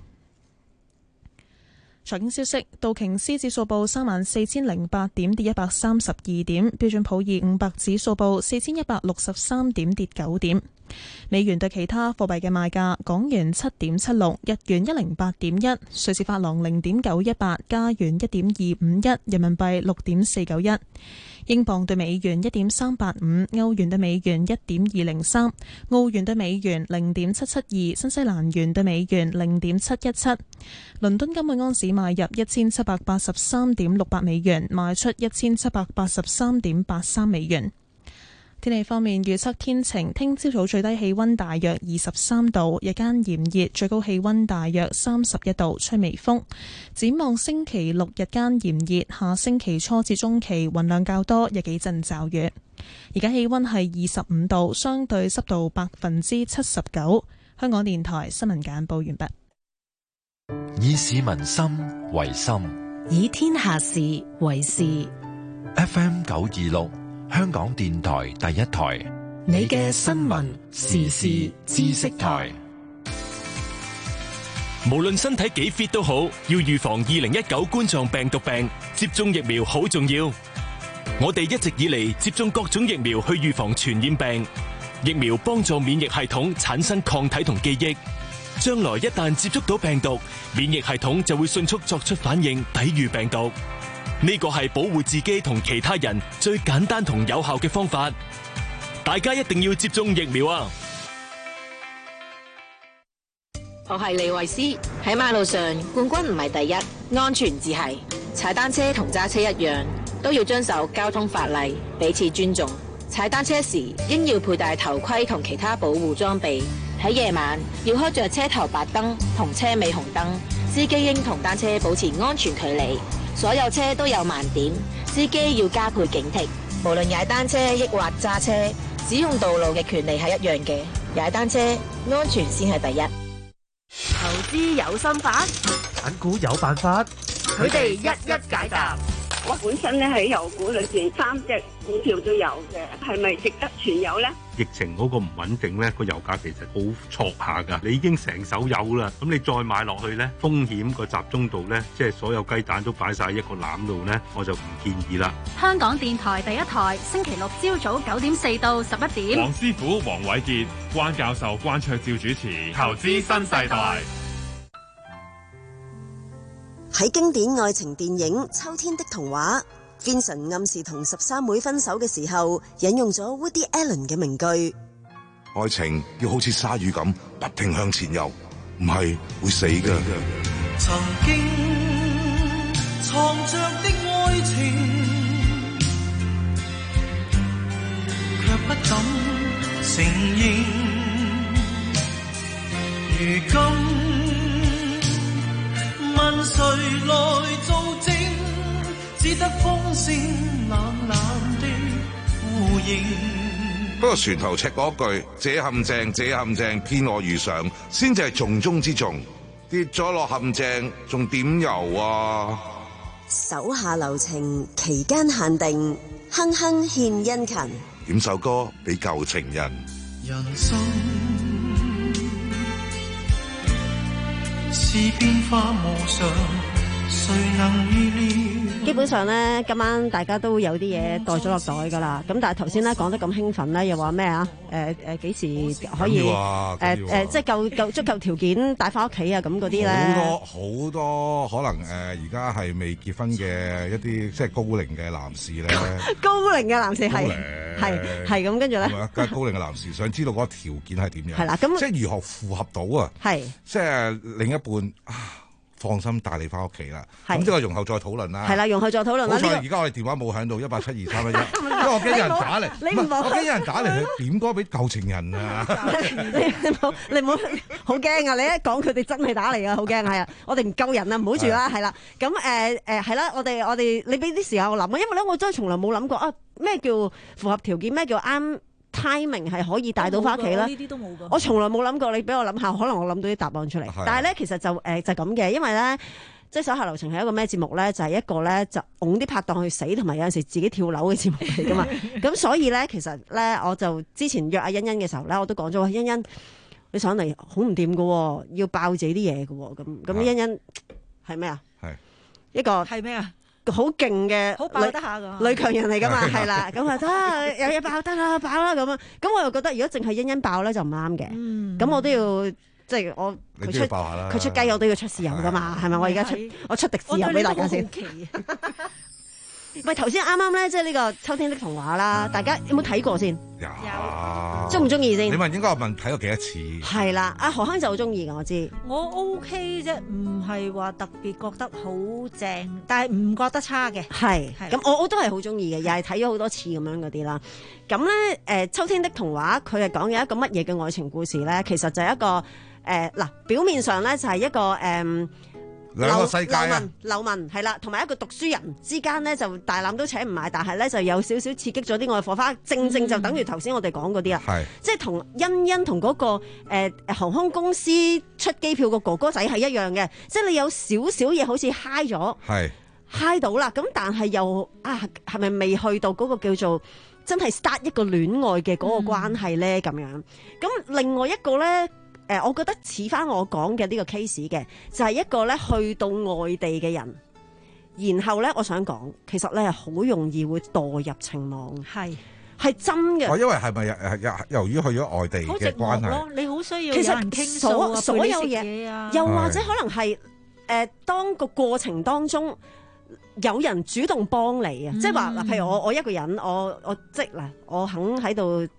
財經消息，道瓊斯指數報三萬四千零八點，跌一百三十二點；標準普爾五百指數報四千一百六十三點，跌九點。美元對其他貨幣嘅賣價：港元七點七六，日元一零八點一，瑞士法郎零點九一八，加元一點二五一，人民幣六點四九一。英鎊對美元一點三八五，歐元對美元一點二零三，澳元對美元零點七七二，新西蘭元對美元零點七一七。倫敦金每盎司買入一千七百八十三點六八美元，賣出一千七百八十三點八三美元。天氣方面，預測天晴，聽朝早最低氣溫大約二十三度，日間炎熱，最高氣溫大約三十一度，吹微風。展望星期六日間炎熱，下星期初至中期雲量較多，有幾陣驟雨。而家氣溫係二十五度，相對濕度百分之七十九。香港電台新聞簡報完畢。 以市民心為心， 以天下事為事。 F M 九二六。香港電台第一台， 你嘅新聞時事知識台。 無論身體幾 fit 都好，要預防二零一九冠狀病毒病，接種疫苗好重要。我哋一直以嚟接種各種疫苗去預防傳染病，疫苗幫助免疫系統產生抗體同記憶，將來一旦接觸到病毒，免疫系統就會迅速作出反應，抵禦病毒。呢個係保護自己同其他人最簡單同有效嘅方法，大家一定要接種疫苗啊！ 我係李慧詩，喺馬路上冠軍唔係第一，安全至係。踩單車同揸車一樣，都要遵守交通法例，彼此尊重。 踩單車時應要佩戴頭盔同其他保護裝備。喺夜晚要開着車頭白燈同車尾紅燈。司機應同單車保持安全距離。所有車都有盲點，司機要加倍警惕。無論踩單車抑或揸車，使用道路嘅權利係一樣嘅。踩單車安全先係第一。 投資有心法， 揀股有辦法， 佢哋一一解答。 我本身咧喺油股裏邊三隻股票都有嘅，係咪值得全有咧？ 疫情嗰個唔穩定咧，個油價其實好挫下㗎。你已經成手有啦，咁你再買落去咧，風險個集中度咧，即係所有雞蛋都擺晒一個籃度咧，我就唔建議啦。 香港電台第一台，星期六朝早九點四到十一點。 黃師傅、黃偉傑、關教授、關卓照主持《投資新世代》。 喺經典愛情電影《秋天的童話》，Vincent 暗示同十三妹分手嘅時候，引用咗 Woody Allen 嘅名句： 愛情要好似鯊魚咁不停向前游，唔係會死㗎。 曾經藏着的愛情，卻不敢承認，如今問誰來做證，只得風聲冷冷的呼應。 不過船頭尺嗰句，這陷阱，這陷阱，騙我如常，先至係重中之重。跌咗落陷阱，仲點游啊？ 手下留情，期間限定，哼哼獻殷勤。 點首歌俾舊情人。 人生是變化無常，誰能預料？ 基本上咧，今晚大家都有啲嘢袋咗落袋噶啦。咁但係頭先咧講得咁興奮咧，又話咩啊？誒誒幾時可以？誒誒、啊呃，即係夠夠足夠條件帶翻屋企啊！咁嗰啲咧， 好多好多可能誒，而家係未結婚嘅一啲即係高齡嘅男士咧。 高齡嘅男士係係係咁，跟住咧， 梗係高齡嘅男士想知道嗰個條件係點樣？ 係啦，咁即係如何符合到啊？ 係即係另一半啊。放心帶你翻屋企啦，咁即係容後再討論啦。 係啦，容後再討論啦。 好彩而家我哋電話冇響到一八七二三一一，因為我驚有人打嚟。 你唔好， 我驚有人打嚟去點歌俾舊情人啊！ 你唔好，你唔好，好驚啊！你一講佢哋真係打嚟啊，好驚係啊！我哋唔夠人啊，唔好住啦，係啦。咁誒誒係啦，我哋我哋你俾啲時間我諗啊，因為咧我真係從來冇諗過啊咩叫符合條件，咩叫啱。timing 係可以帶到翻屋企啦， 呢啲都冇㗎。 我從來冇諗過，你俾我諗下，可能我諗到啲答案出嚟。但係咧，其實就誒、呃、就咁、是、嘅，因為咧，即係手下留情係一個咩節目咧？就係、是、一個咧就擁啲拍檔去死，同埋有陣時自己跳樓嘅節目嚟噶嘛。咁所以咧，其實咧，我就之前約阿欣欣嘅時候咧，我都講咗話，欣欣你上嚟好唔掂噶，要爆自己啲嘢噶。咁咁欣欣係咩啊？係一個係咩啊？ 好勁嘅， 好爆得下㗎女強人嚟㗎嘛，係啦，咁啊得有嘢爆得啦，爆啦咁啊，咁我又覺得如果淨係欣欣爆咧就唔啱嘅，咁、嗯、我都要即係我佢出佢出雞我都要出豉油㗎嘛，係咪？我而家出我出滴豉油俾大家先。喂，頭先啱啱咧，即係呢個秋天的童話啦，大家有冇睇過先？ 有， 中唔中意先？ 你問應該我問睇過幾多次？ 係啦，阿何亨就好中意㗎，我知。 我 OK 啫，唔係話特別覺得好正，但係唔覺得差嘅。係， 咁我我都係好中意嘅，又係睇咗好多次咁樣嗰啲啦。咁咧，誒、呃，秋天的童話佢係講嘅一個乜嘢嘅愛情故事咧？其實就係一個誒，嗱、呃，表面上咧就係一個誒。呃兩個世界啊！ 流民係啦，同埋一個讀書人之間咧，就大纜都扯唔埋，但係咧就有少少刺激咗啲愛火花，正正就等於頭先我哋講嗰啲啦。係、嗯，即係同欣欣同嗰個誒、呃、航空公司出機票個哥哥仔係一樣嘅，即係你有少少嘢好似嗨咗，係嗨到啦，咁但係又啊係咪未去到嗰個叫做真係 start 一個戀愛嘅嗰個關係咧？咁、嗯、樣，咁另外一個咧。誒、呃，我覺得似翻我講嘅呢個 case 嘅，就係、是、一個咧去到外地嘅人，然後咧，我想講，其實咧係好容易會墮入情網，係係真嘅。 我因為係咪誒由於去咗外地嘅關係， 你好需要有其人傾訴啊， 所所有嘢啊，又或者可能係誒、呃，當個過程當中有人主動幫你啊，即係話嗱，譬如我我一個人，我我即嗱，我肯喺度。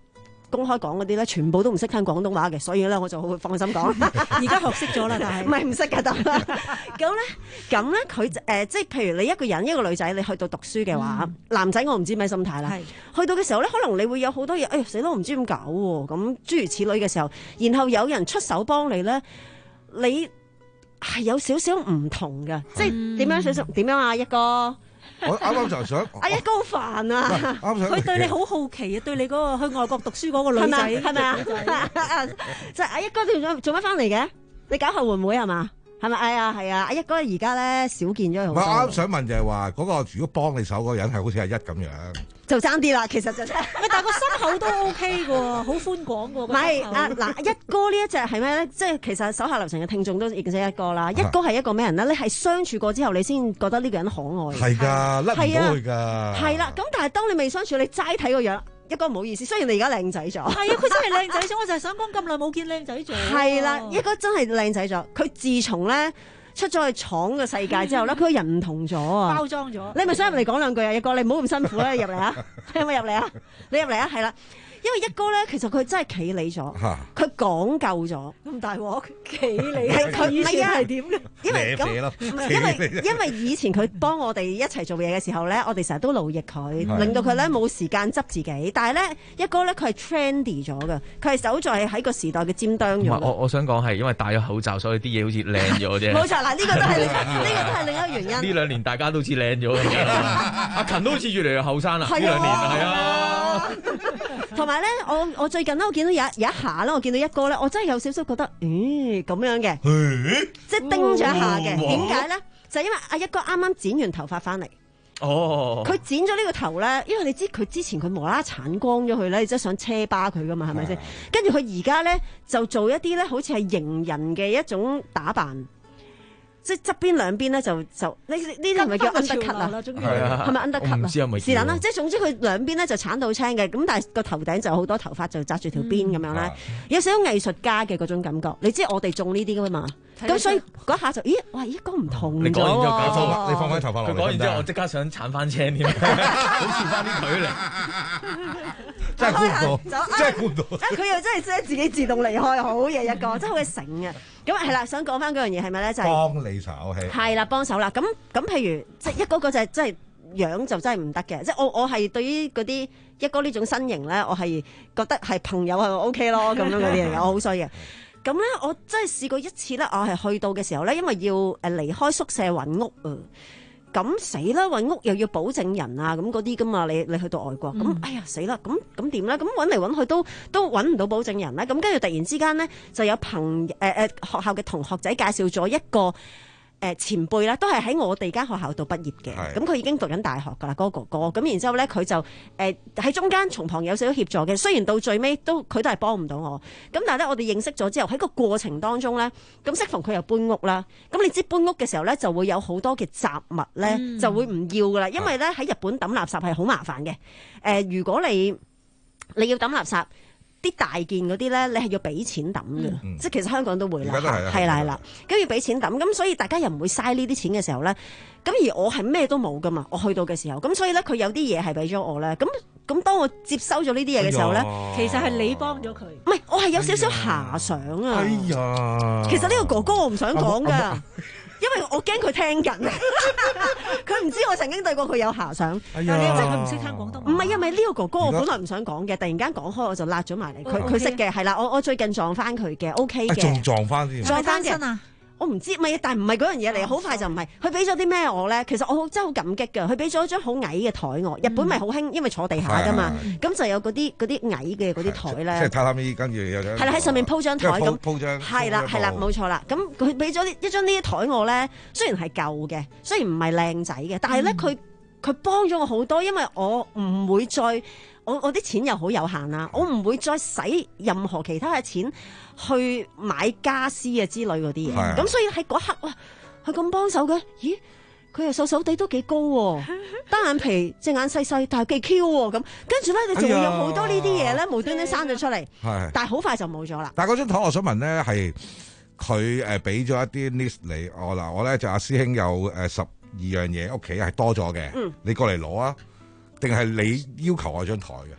公開講嗰啲咧，全部都唔識聽廣東話嘅，所以咧我就好放心講。 而家學識咗啦，但係唔係唔識㗎，得咁咧，咁咧佢誒即係譬如你一個人一個女仔，你去到讀書嘅話，嗯、男仔我唔知咩心態啦。去到嘅時候咧，可能你會有好多嘢，哎呀死咯，我唔知點搞喎，咁諸如此類嘅時候，然後有人出手幫你咧，你係有少少唔同嘅，即係點樣少少點樣啊一哥。 我啱啱就想， 阿一哥好煩啊！ 佢對你好好奇啊，對你嗰個去外國讀書嗰個女仔， 係咪啊？就係阿一哥做咗做乜翻嚟嘅？你搞後援會係嘛？係咪？哎呀，係啊！阿一哥而家咧少見咗好多。 我啱想問就係話嗰個如果幫你手嗰個人係好似阿一咁樣， 就爭啲啦。其實就真係， 但係個心口都 OK 嘅喎，好寬廣嘅喎。 唔係啊嗱，一哥呢一隻係咩咧？即係其實手下留情嘅聽眾都認識一哥啦。一哥係一個咩人咧？你係相處過之後，你先覺得呢個人可愛。 係㗎，甩唔到佢㗎。 係啦，咁但係當你未相處，你齋睇個樣。一哥唔好意思，雖然你而家靚仔咗，係啊，佢真係靚仔咗，我就係想講咁耐冇見靚仔咗。 係啦，一哥真係靚仔咗。佢自從咧出咗去闖嘅世界之後咧，佢個人唔同咗啊， 包裝咗。 你係咪想入嚟講兩句啊？一哥，你唔好咁辛苦啦，入嚟啊！你有冇入嚟啊？你入嚟啊？係啦。因為一哥咧，其實佢真係企理咗，佢講究咗。 咁大鑊企理， 佢以前係點嘅？ 因為咁，因為因為以前佢幫我哋一齊做嘢嘅時候咧，我哋成日都勞役佢，令到佢咧冇時間執自己。但係咧，一哥咧佢係 trendy 咗嘅，佢係走在喺個時代嘅尖端咗。 我我想講係因為戴咗口罩，所以啲嘢好似靚咗啫。 冇錯啦，呢個都係呢個都係另一個原因。 呢兩年大家都好似靚咗咁樣，阿勤都好似越嚟越後生啦。呢兩年係啊。 同埋咧，我我最近咧，我見到有有一下咧，我見到一哥咧，我真係有少少覺得，咦咁樣嘅，即係叮咗一下嘅。點解咧？就係因為阿一哥啱啱剪完頭髮翻嚟。 哦。佢剪咗呢個頭咧，因為你知佢之前佢無啦啦鏟光咗佢咧，你真係想車巴佢噶嘛，係咪先？跟住佢而家咧就做一啲咧，好似係型人嘅一種打扮。即係側邊兩邊咧就就呢呢啲係咪叫 undercut 啊？係咪 undercut 啊？是但啦，即係總之佢兩邊咧就鏟到青嘅，咁但係個頭頂就好多頭髮就紮住條辮咁樣咧，有少少藝術家嘅嗰種感覺。你知我哋種呢啲噶嘛？咁所以嗰下就咦，哇！一個唔同咗喎。 你放翻頭髮落嚟。 佢講完之後，我即刻想鏟翻青添，好似翻啲距離。 真係估唔到，真係估唔到。 佢又真係即係自己自動離開，好嘢一個，真係好醒嘅。咁係啦，想講翻嗰樣嘢係咪咧？就係幫你手，係係啦，幫手啦。咁咁，譬如即係一哥嗰隻，真係樣就真係唔得嘅。即係我我係對於嗰啲一哥呢種身形咧，我係覺得係朋友係 O K 咯，咁樣嗰啲嚟嘅，我好衰嘅。咁咧，我真係試過一次咧，我係去到嘅時候咧，因為要誒離開宿舍揾屋啊。咁死啦！揾屋又要保證人啊，咁嗰啲噶嘛？你你去到外國咁，嗯、哎呀死啦！咁咁點咧？咁揾嚟揾去都都揾唔到保證人咧。咁跟住突然之間咧，就有朋誒誒、呃、學校嘅同學仔介紹咗一個誒、呃、前輩啦，都係喺我哋間學校度畢業嘅。咁佢已經讀緊大學噶啦，嗰個哥哥。咁然之後咧，佢就誒喺、呃、中間從旁有少少協助嘅。雖然到最尾都佢都係幫唔到我。咁但係咧，我哋認識咗之後喺個過程當中咧，咁適逢佢又搬屋啦。咁你知搬屋嘅時候咧，就會有好多嘅雜物咧，嗯、就會唔要噶啦。因為咧喺日本抌垃圾係好麻煩嘅。誒、呃，如果你你要抌垃圾，啲大件嗰啲咧，你係要俾錢抌嘅。嗯、即係其實香港都會啦，係啦係啦，咁要俾錢抌。咁所以大家又唔會嘥呢啲錢嘅時候咧。咁而我係咩都冇噶嘛，我去到嘅時候，咁所以咧佢有啲嘢係俾咗我咧。咁咁當我接收咗呢啲嘢嘅時候咧， 哎、其實係你幫咗佢。 唔係，我係有少少遐想啊。 哎呀， 其實呢個哥哥我唔想講噶。啊啊因為我驚佢聽緊，佢唔知我曾經對過佢有遐想。 哎、呀但係即係佢唔識聽廣東話。 唔係因為呢個哥哥我本來唔想講嘅，突然間講開我就辣咗埋嚟。佢佢識嘅係啦，我我最近撞翻佢嘅 OK 嘅。 仲撞翻添？ 撞翻嘅。我唔知，咪但係唔係嗰樣嘢嚟，好快就唔係。佢俾咗啲咩我咧？其實我真係好感激㗎。佢俾咗一張好矮嘅台我。日本咪好興，因為坐地下㗎嘛，咁就有嗰啲嗰啲矮嘅嗰啲台咧。 即係榻榻米，跟住有張。 係啦，喺上面鋪張台咁。 鋪張。 係啦係啦，冇錯啦。咁佢俾咗一張呢啲台我咧，雖然係舊嘅，雖然唔係靚仔嘅，但係咧佢佢幫咗我好多，因為我唔會再。我我啲錢又好有限啦，我唔會再使任何其他嘅錢去買家私啊之類嗰啲嘢。咁的所以喺嗰刻，哇，佢咁幫手嘅，咦，佢又瘦瘦地都幾高喎，單眼皮，隻眼細細，但係幾 Q 喎。咁跟住咧，你仲會有好多呢啲嘢咧，無端端生咗出嚟，的但係好快就冇咗啦。 但係嗰張台，我想問咧，係佢誒俾咗一啲 list 你，我嗱我咧就阿師兄有誒十二樣嘢屋企係多咗嘅，嗯、你過嚟攞啊！定係你要求我張台嘅？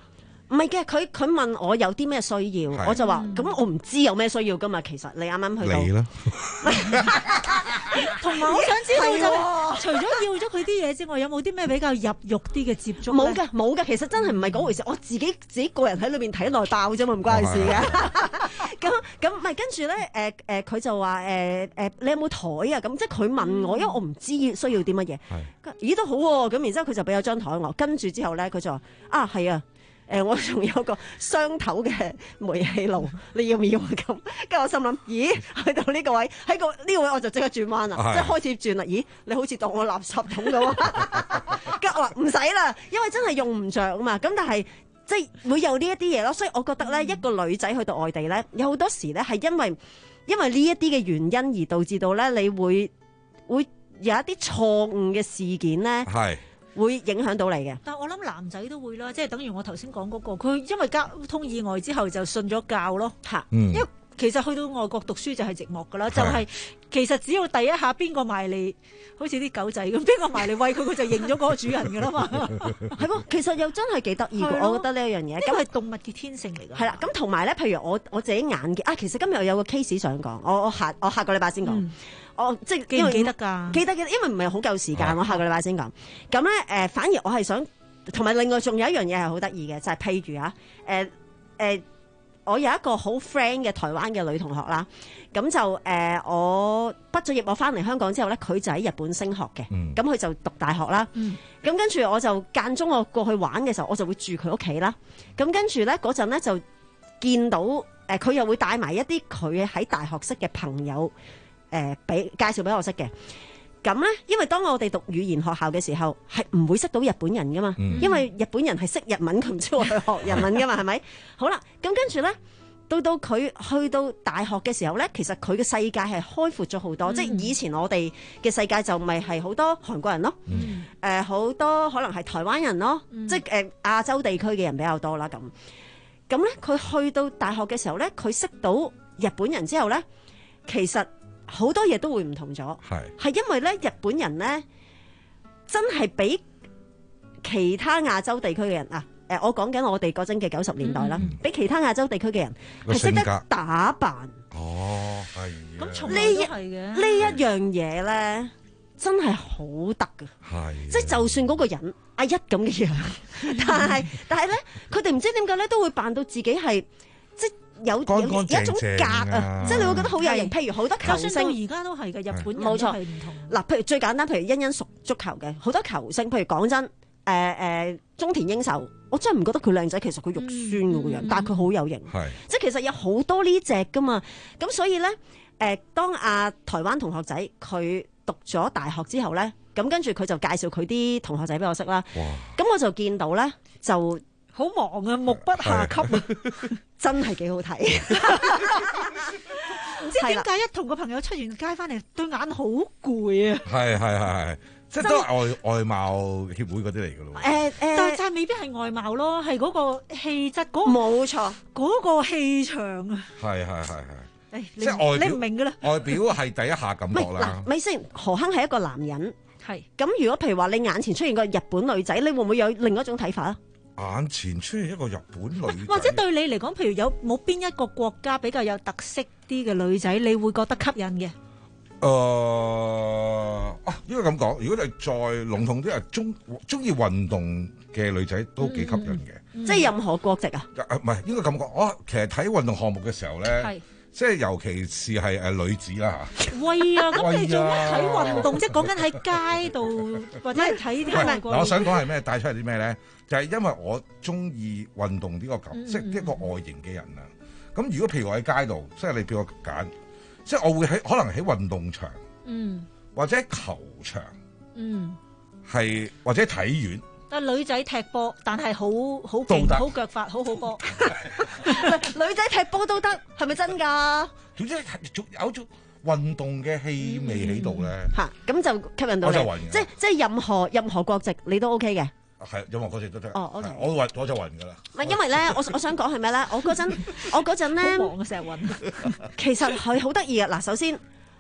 唔係嘅，佢佢問我有啲咩需要，我就話咁我唔知有咩需要噶嘛。其實你啱啱去到， 你啦， 同埋我想知道就係除咗要咗佢啲嘢之外，有冇啲咩比較入肉啲嘅接觸？ 冇嘅，冇嘅。其實真係唔係嗰回事，我自己自己個人喺裏邊睇內爆啫嘛，唔關事嘅。咁咁唔係跟住咧，誒誒佢就話誒誒你有冇台啊？咁即係佢問我，因為我唔知需要啲乜嘢。咦都好喎，咁然之後佢就俾咗張台我，跟住之後咧佢就話啊係啊。誒、呃，我仲有個雙頭嘅煤氣爐，你要唔要啊？咁，跟住我心諗，咦，去到呢個位，喺個呢個位我就即刻轉彎啦，即係開始轉啦。咦，你好似當我垃圾桶咁啊！跟住我話唔使啦，因為真係用唔着啊嘛。咁但係即係會有呢一啲嘢咯，所以我覺得咧，一個女仔去到外地咧，有好多時咧係因為因為呢一啲嘅原因而導致到咧，你會會有一啲錯誤嘅事件咧。係。會影響到你嘅， 但係我諗男仔都會啦，即係等於我頭先講嗰個，佢因為交通意外之後就信咗教咯，嚇、嗯，因為其實去到外國讀書就係寂寞噶啦，就係、是、其實只要第一下邊個埋嚟，好似啲狗仔咁，邊個埋嚟餵佢，佢就認咗嗰個主人噶啦嘛，係喎，其實又真係幾得意嘅，我覺得呢一樣嘢，咁係動物嘅天性嚟㗎。係啦，咁同埋咧，譬如我我自己眼嘅啊，其實今日有個 case 想講，我我下我下個禮拜先講。嗯我即係記唔記得㗎？記得記得，因為唔係好夠時間，我下個禮拜先講。咁咧誒，反而我係想同埋另外仲有一樣嘢係好得意嘅，就係、是、譬如啊誒誒、呃呃，我有一個好 friend 嘅台灣嘅女同學啦。咁就誒、呃，我畢咗業，我翻嚟香港之後咧，佢就喺日本升學嘅。咁佢、嗯、就讀大學啦。咁、嗯、跟住我就間中我過去玩嘅時候，我就會住佢屋企啦。咁跟住咧嗰陣咧就見到誒，佢、呃、又會帶埋一啲佢喺大學識嘅朋友。誒，俾、呃、介紹俾我識嘅，咁咧，因為當我哋讀語言學校嘅時候，係唔會識到日本人噶嘛，嗯、因為日本人係識日文，佢唔知我去學日文噶嘛，係咪？好啦，咁跟住咧，到到佢去到大學嘅時候咧，其實佢嘅世界係開闊咗好多，嗯、即係以前我哋嘅世界就咪係好多韓國人咯，誒好、嗯呃、多可能係台灣人咯，嗯、即係誒亞洲地區嘅人比較多啦咁。咁咧，佢去到大學嘅時候咧，佢識到日本人之後咧，其實。好多嘢都會唔同咗，係係因為咧日本人咧真係比其他亞洲地區嘅人啊，誒我講緊我哋嗰陣嘅九十年代啦，嗯、比其他亞洲地區嘅人係識得打扮。哦，係。咁從來都係嘅。呢一樣嘢咧真係好得㗎，係即係就算嗰個人阿一咁嘅樣，但係但係咧佢哋唔知點解咧都會扮到自己係即係。有乾乾淨淨有一種格啊，即係你會覺得好有型。譬如好多球星，到而家都係嘅。日本人冇錯係唔同。嗱，譬如最簡單，譬如欣欣熟足球嘅好多球星，譬如講真，誒、呃、誒，中田英壽，我真係唔覺得佢靚仔，其實佢肉酸嘅個樣，嗯、但係佢好有型。係、嗯，即係其實有好多呢隻噶嘛。咁所以咧，誒、呃，當阿台灣同學仔佢讀咗大學之後咧，咁跟住佢就介紹佢啲同學仔俾我識啦。哇！咁我就見到咧就。好忙啊，目不下給啊，真係幾好睇。唔知點解一同個朋友出完街翻嚟，對眼好攰啊。係係係係，即係都係外外貌協會嗰啲嚟㗎咯。誒誒，但係就係未必係外貌咯，係嗰個氣質嗰冇錯，嗰個氣場啊。係係係係。誒，即係外表，你唔明㗎啦。外表係第一下感覺啦。咪先，何鏗係一個男人。係。咁如果譬如話你眼前出現個日本女仔，你會唔會有另一種睇法啊？眼前出現一個日本女仔，或者對你嚟講，譬如有冇邊一個國家比較有特色啲嘅女仔，你會覺得吸引嘅？誒、呃、啊，應該咁講。如果你再籠統啲，係中中意運動嘅女仔都幾吸引嘅，嗯嗯、即係任何國籍啊？唔係應該咁講。我其實睇運動項目嘅時候咧。即係尤其是係誒女子啦嚇，喂啊！咁你做乜睇運動？即係講緊喺街度或者係睇啲咩？我想講係咩？帶出嚟啲咩咧？就係、是、因為我中意運動呢個感，即係、嗯、一個外形嘅人啊。咁如果譬如我喺街度，即係你俾我揀，即係我會喺可能喺運動場，嗯，或者球場，嗯，係或者體院。但女仔踢波，但係好好勁，好腳法，好好波。女仔踢波都得，係咪真㗎？總之係有種運動嘅氣味喺度咧。嚇、嗯，咁就吸引到你。我就暈嘅。即即係任何任何國籍你都 OK 嘅。係任何國籍都得。哦，OK。我暈我就暈㗎啦。唔係因為咧，我我想講係咩咧？我嗰陣我嗰陣咧，好忙啊，成日暈。其實佢好得意嘅嗱，首先。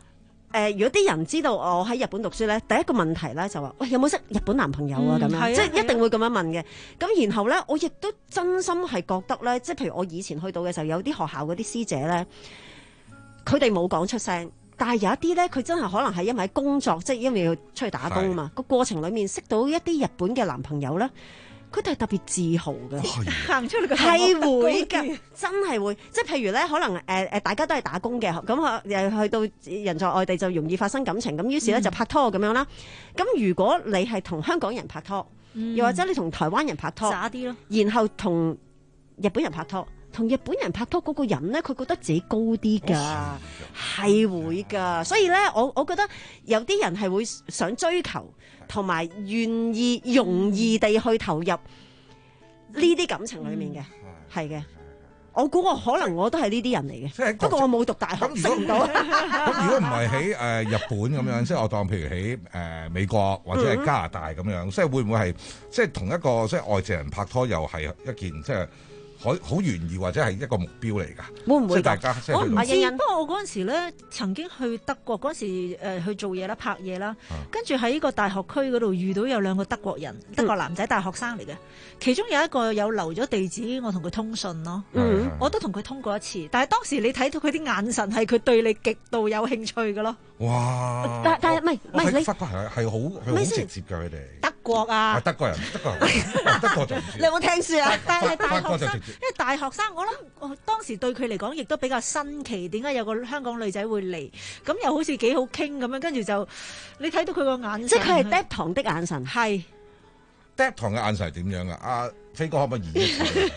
誒，如果啲人知道我喺日本讀書咧，第一個問題咧就話：喂，有冇識日本男朋友啊？咁、嗯、樣，即係一定會咁樣問嘅。咁然後咧，我亦都真心係覺得咧，即係譬如我以前去到嘅時候，有啲學校嗰啲師姐咧，佢哋冇講出聲，但係有一啲咧，佢真係可能係因為喺工作，即係因為要出去打工啊嘛，個過程裡面識到一啲日本嘅男朋友咧。佢哋係特別自豪嘅，行出嚟嘅係會㗎，真係會。即係譬如咧，可能誒誒、呃，大家都係打工嘅，咁啊誒去到人在外地就容易發生感情，咁於是咧就拍拖咁樣啦。咁、嗯、如果你係同香港人拍拖，嗯、又或者你同台灣人拍拖，渣啲咯，然後同日本人拍拖，同日本人拍拖嗰個人咧，佢覺得自己高啲㗎，係、哦、會㗎。所以咧，我我覺得有啲人係會想追求。同埋願意容易地去投入呢啲感情裏面嘅，係、嗯、嘅。我估我可能我都係呢啲人嚟嘅，不過我冇讀大學，識唔到。 咁如果唔係喺誒日本咁樣，即係我當譬如喺誒、呃、美國或者係加拿大咁樣，嗯、即係會唔會係即係同一個即係外籍人拍拖又係一件即係？好好願意或者係一個目標嚟㗎，會唔會？即係大家， 我唔知。不過我嗰陣時咧，曾經去德國嗰陣時誒、呃、去做嘢啦、拍嘢啦，啊、跟住喺個大學區嗰度遇到有兩個德國人，德國男仔大學生嚟嘅，其中有一個有留咗地址，我同佢通訊咯。嗯，我都同佢通過一次，但係當時你睇到佢啲眼神係佢對你極度有興趣嘅咯。 哇！ 但但係唔係唔係你法國係係好係好直接㗎，佢哋德國啊， 德國人德國人德國就唔知你有冇聽書啊？但係大學生， 因為大學生我諗我當時對佢嚟講亦都比較新奇，點解有個香港女仔會嚟？咁又好似幾好傾咁樣，跟住就你睇到佢個眼神， 即係佢係 Deb 堂的眼神， 係 Deb 堂嘅眼神係點樣啊？阿飛哥可唔可以演繹下？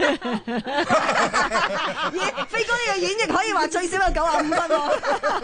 飛哥呢個演繹可以話最少有九十五分喎。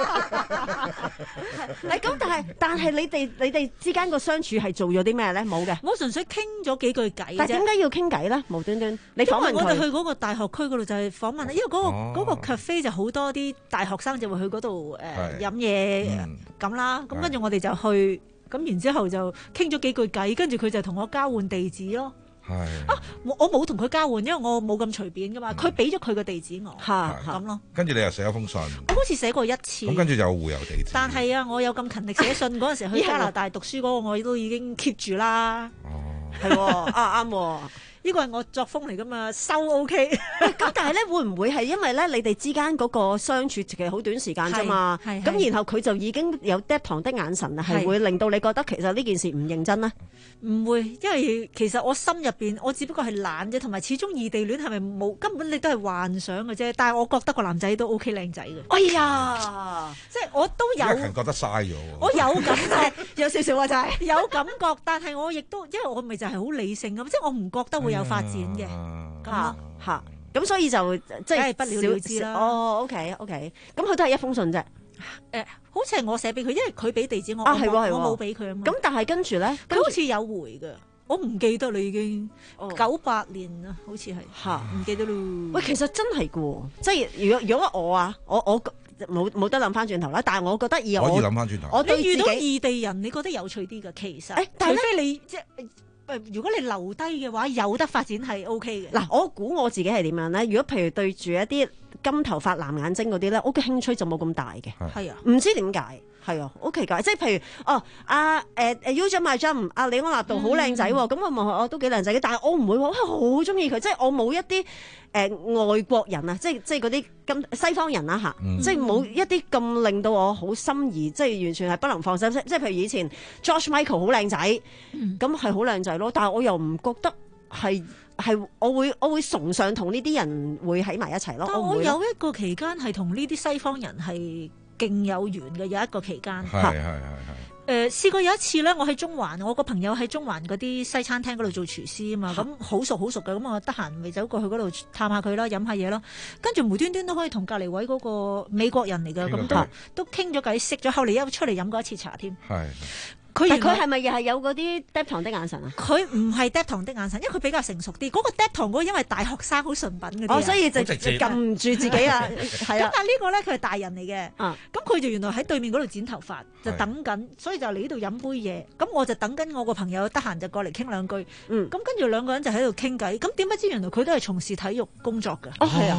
誒咁，但係但係你哋你哋之間個相處係做咗啲咩咧？冇嘅， 我純粹傾咗幾句偈。 但係點解要傾偈咧？無端端你訪問佢。 我哋去嗰個大學區嗰度就係訪問，因為嗰、嗰個嗰、哦、個 cafe 就好多啲大學生就會去嗰度誒飲嘢咁啦。咁跟住我哋就去，咁然之後就傾咗幾句偈，跟住佢就同我交換地址咯。係啊！我我冇同佢交換，因為我冇咁隨便噶嘛。佢俾咗佢個地址我，咁咯。 跟住你又寫咗封信， 我好似寫過一次。 咁跟住就互有地址。 但係啊，我有咁勤力寫信嗰陣時去加拿大讀書嗰個，我都已經 keep 住啦。哦，係喎，啊啱喎。呢個係我作風嚟噶嘛，收 OK。 咁但係咧，會唔會係因為咧，你哋之間嗰個相處其實好短時間啫嘛？咁然後佢就已經有 Deb 堂的眼神啊，係會令到你覺得其實呢件事唔認真咧？ 唔會，因為其實我心入邊，我只不過係懶啫，同埋始終異地戀係咪冇根本你都係幻想嘅啫。但係我覺得個男仔都 OK 靚仔嘅。 哎呀， 即係我都有覺得嘥咗。 我有感覺，有少少啊，就係有感覺，但係我亦都因為我咪就係好理性咁，即係我唔覺得會有發展嘅咁嚇。咁所以就即係不了了之啦。 哦 ，OK OK，咁佢都係一封信啫。 誒，好似係我寫俾佢，因為佢俾地址我， 啊係喎係喎， 我冇俾佢啊嘛。咁但係跟住咧， 佢好似有回㗎，我唔記得啦已經，九八年啊，好似係嚇，唔記得咯。 喂，其實真係㗎，即係如果如果我啊，我我冇冇得諗翻轉頭啦。但係我覺得以我可以諗翻轉頭， 我對遇到異地人，你覺得有趣啲㗎？其實，誒，除非你即係。如果你留低嘅話，有得發展係 O K 嘅。 嗱，我估我自己係點樣咧？如果譬如對住一啲金頭髮、藍眼睛嗰啲咧，我嘅興趣就冇咁大嘅。 係啊， 唔知點解，係啊，好奇怪。即係譬如哦，阿誒誒 U Jump My Jump，阿李安納度好靚仔喎，咁、嗯、我望我都幾靚仔嘅，但係我唔會話好中意佢，即係我冇一啲誒、呃、外國人啊，即係即係嗰啲咁西方人啦嚇，嗯、即係冇一啲咁令到我好心儀，即係完全係不能放心。即係譬如以前 George Michael 好靚仔，咁係好靚仔咯，但係我又唔覺得係。係，我會我會崇尚同呢啲人會喺埋一齊咯。 但我有一個期間係同呢啲西方人係勁有緣嘅，有一個期間。 係係係係。 誒試過有一次咧，我喺中環，我個朋友喺中環嗰啲西餐廳嗰度做廚師啊嘛，咁好熟好熟嘅，咁我得閒咪走過去嗰度探下佢啦，飲下嘢咯。跟住無端端都可以同隔離位嗰個美國人嚟嘅，咁都都傾咗偈，識咗，後嚟又出嚟飲過一次茶添。係。 佢佢係咪又係有嗰啲 Deb 堂的眼神啊？ 佢唔係 Deb 堂的眼神，因為佢比較成熟啲。嗰、那個 Deb 堂嗰個因為大學生好純品嗰啲、 哦，所以就撳唔住自己啊。係啊。 咁但係呢個咧，佢係大人嚟嘅。咁佢、嗯、就原來喺對面嗰度剪頭髮，就等緊，所以就嚟呢度飲杯嘢。咁我就等緊我個朋友得閒就過嚟傾兩句。嗯。咁跟住兩個人就喺度傾偈。咁點不知原來佢都係從事體育工作㗎。 哦，係啊。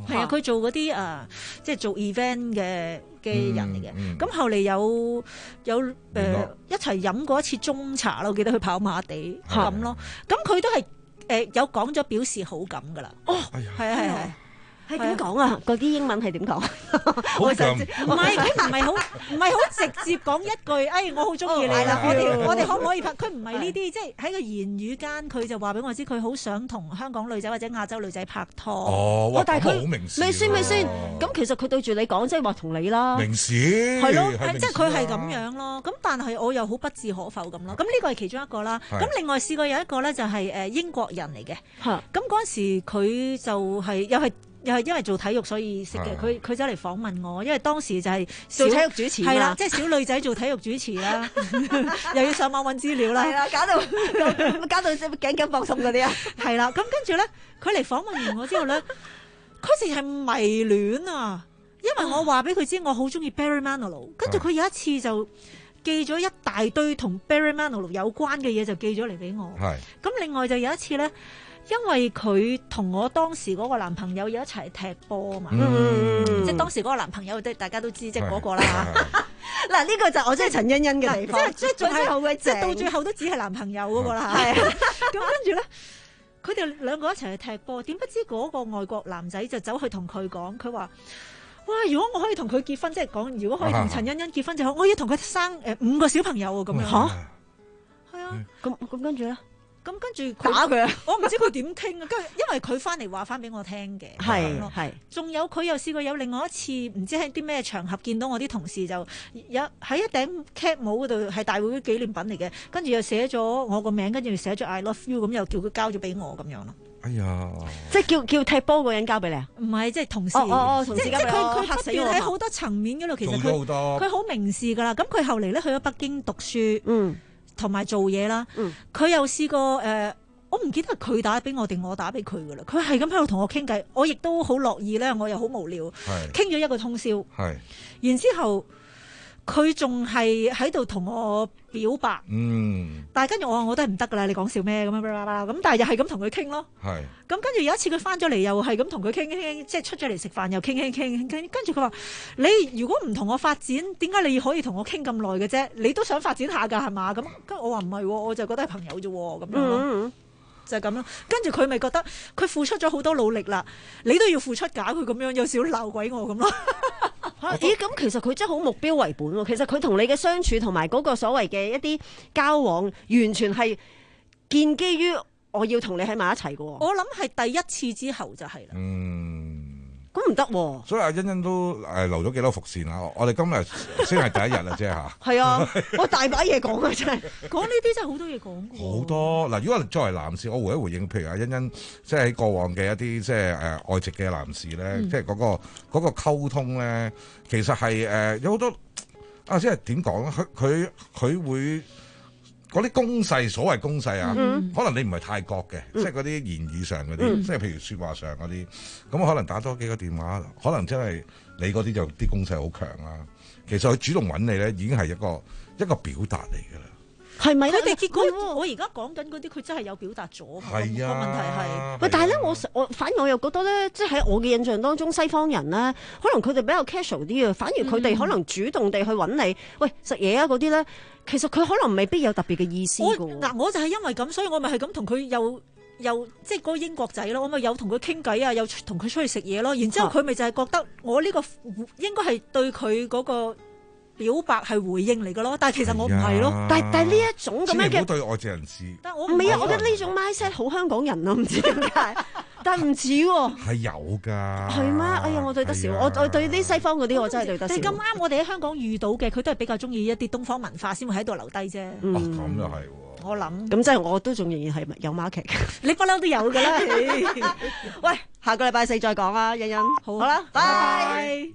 係啊，佢做嗰啲誒，即係做 event 嘅嘅人嚟嘅。咁、嗯、後嚟有有誒、呃、一齊飲過一次中茶咯，我記得去跑馬地咁咯。咁佢都係誒、呃、有講咗表示好感噶啦。哦，係啊係啊。 係點講啊？嗰啲英文係點講？ 我就唔係佢唔係好唔係好直接講一句，哎，我好中意你啦！我哋我哋可唔可以拍？佢唔係呢啲，即係喺個言語間，佢就話俾我知，佢好想同香港女仔或者亞洲女仔拍拖。 哦， 但係佢好明示。 咪先咪先？咁其實佢對住你講，即係話同你啦。 明示係咯，即係佢係咁樣咯。咁但係我又好不置可否咁咯。咁呢個係其中一個啦。咁另外試過有一個咧，就係誒英國人嚟嘅。咁嗰陣時佢就係又係。又係因為做體育所以識嘅，佢佢走嚟訪問我，因為當時就係做體育主持， 係啦，即係小女仔做體育主持啦，又要上網揾資料啦， 係啦，搞到搞到頸頸膊痛嗰啲啊， 係啦，咁跟住咧，佢嚟訪問完我之後咧，佢淨係迷戀啊，因為我話俾佢知我好中意 Barry Manilow， 跟住佢有一次就寄咗一大堆同 Barry Manilow 有關嘅嘢就寄咗嚟俾我，係，咁另外就有一次咧。因為佢同我當時嗰個男朋友有一齊踢波啊嘛，嗯、即係當時嗰個男朋友，即係大家都知，即係嗰個啦。 嗱，呢個就我真係陳欣欣嘅地方， 即係最後即係到最後都只係男朋友嗰個啦。係咁跟住咧，佢哋兩個一齊去踢波，點不知嗰個外國男仔就走去同佢講，佢話：哇！如果我可以同佢結婚，即係講如果可以同陳欣欣結婚就好，我要同佢生誒五個小朋友啊咁樣。嚇，係啊， 咁咁跟住咧。 咁跟住打佢啊！ 我唔知佢點傾啊，跟住因為佢翻嚟話翻俾我聽嘅， 係係。 仲有佢又試過有另外一次，唔知喺啲咩場合見到我啲同事就有喺一頂 cap 帽嗰度係大會紀念品嚟嘅，跟住又寫咗我個名，跟住寫咗 I love you 咁，又叫佢交咗俾我咁樣咯。 哎呀！ 即係叫叫踢波嗰人交俾你啊？ 唔係，即係同事。 哦哦同事交俾我。 即係佢佢嚇死我喺好多層面嗰度，其實佢佢好明示㗎啦。咁佢後嚟咧去咗北京讀書，嗯，同埋做嘢啦，嗯，佢又試過誒。呃我唔記得係佢打俾我定我打俾佢噶啦，佢係咁喺度同我傾偈，我亦都好樂意咧，我又好無聊，傾咗一個通宵，然之後佢仲係喺度同我表白，嗯，但係跟住我話我都係唔得噶啦，你講笑咩咁樣咁，但係又係咁同佢傾咯，係，咁跟住有一次佢翻咗嚟又係咁同佢傾傾，即係出咗嚟食飯又傾傾傾傾，跟住佢話你如果唔同我發展，點解你可以同我傾咁耐嘅啫？你都想發展下噶係嘛？咁跟住我話唔係，我就覺得係朋友啫咁樣咯。嗯就係咁咯，跟住佢咪覺得佢付出咗好多努力啦，你都要付出㗎，佢咁樣有少少鬧鬼我咁咯。 咦？咁其實佢真係好目標為本喎。其實佢同你嘅相處同埋嗰個所謂嘅一啲交往，完全係建基於我要同你喺埋一齊嘅。 我諗係第一次之後就係啦。 嗯。 咁唔得喎， 所以阿欣欣都誒留咗幾多伏線啊！我哋今日先係第一日啦，啫嚇。 係啊，我大把嘢講啊，真係講呢啲真係好多嘢講。 好多嗱，如果作為男士，我回一回應，譬如阿欣欣，即係喺過往嘅一啲即係誒外籍嘅男士咧，嗯、即係嗰、嗰個嗰、嗰個溝通咧，其實係誒、呃、有好多啊，即係點講咧？佢佢佢會。嗰啲攻勢，所謂攻勢啊，嗯、可能你唔係太覺嘅，嗯、即係嗰啲言語上嗰啲，嗯、即係譬如説話上嗰啲，咁可能打多幾個電話，可能真係你嗰啲就啲攻勢好強啦。其實佢主動揾你咧，已經係一個一個表達嚟㗎啦。 係咪？佢哋結果我而家講緊嗰啲，佢真係有表達咗。係啊，個問題係喂，但係咧，我我反而我又覺得咧，即係喺我嘅印象當中，西方人咧，可能佢哋比較 casual 啲啊，反而佢哋可能主動地去揾你，嗯、喂食嘢啊嗰啲咧。其實佢可能未必有特別嘅意思㗎。 嗱，我就係因為咁，所以我咪係咁同佢又又即係嗰個英國仔咯，我咪有同佢傾偈啊，又同佢出去食嘢咯。然之後佢咪就係覺得我呢個應該係對佢嗰個表白係回應嚟㗎咯。但係其實我唔係咯。 但係但係呢一種咁樣嘅， 唔好對外籍人士。 但我唔係啊，我覺得呢種 mindset 好香港人啊，唔知點解。但係唔似喎， 係有㗎。 係咩？哎呀，我對得少，我我對啲西方嗰啲我真係對得少。 但係咁啱，我哋喺香港遇到嘅，佢都係比較中意一啲東方文化，先會喺度留低啫。 嗯，咁又係喎。 我諗， 咁即係我都仲仍然係有 market。 你不嬲都有㗎啦。 喂，下個禮拜四再講啊，欣欣。好，好啦，拜拜。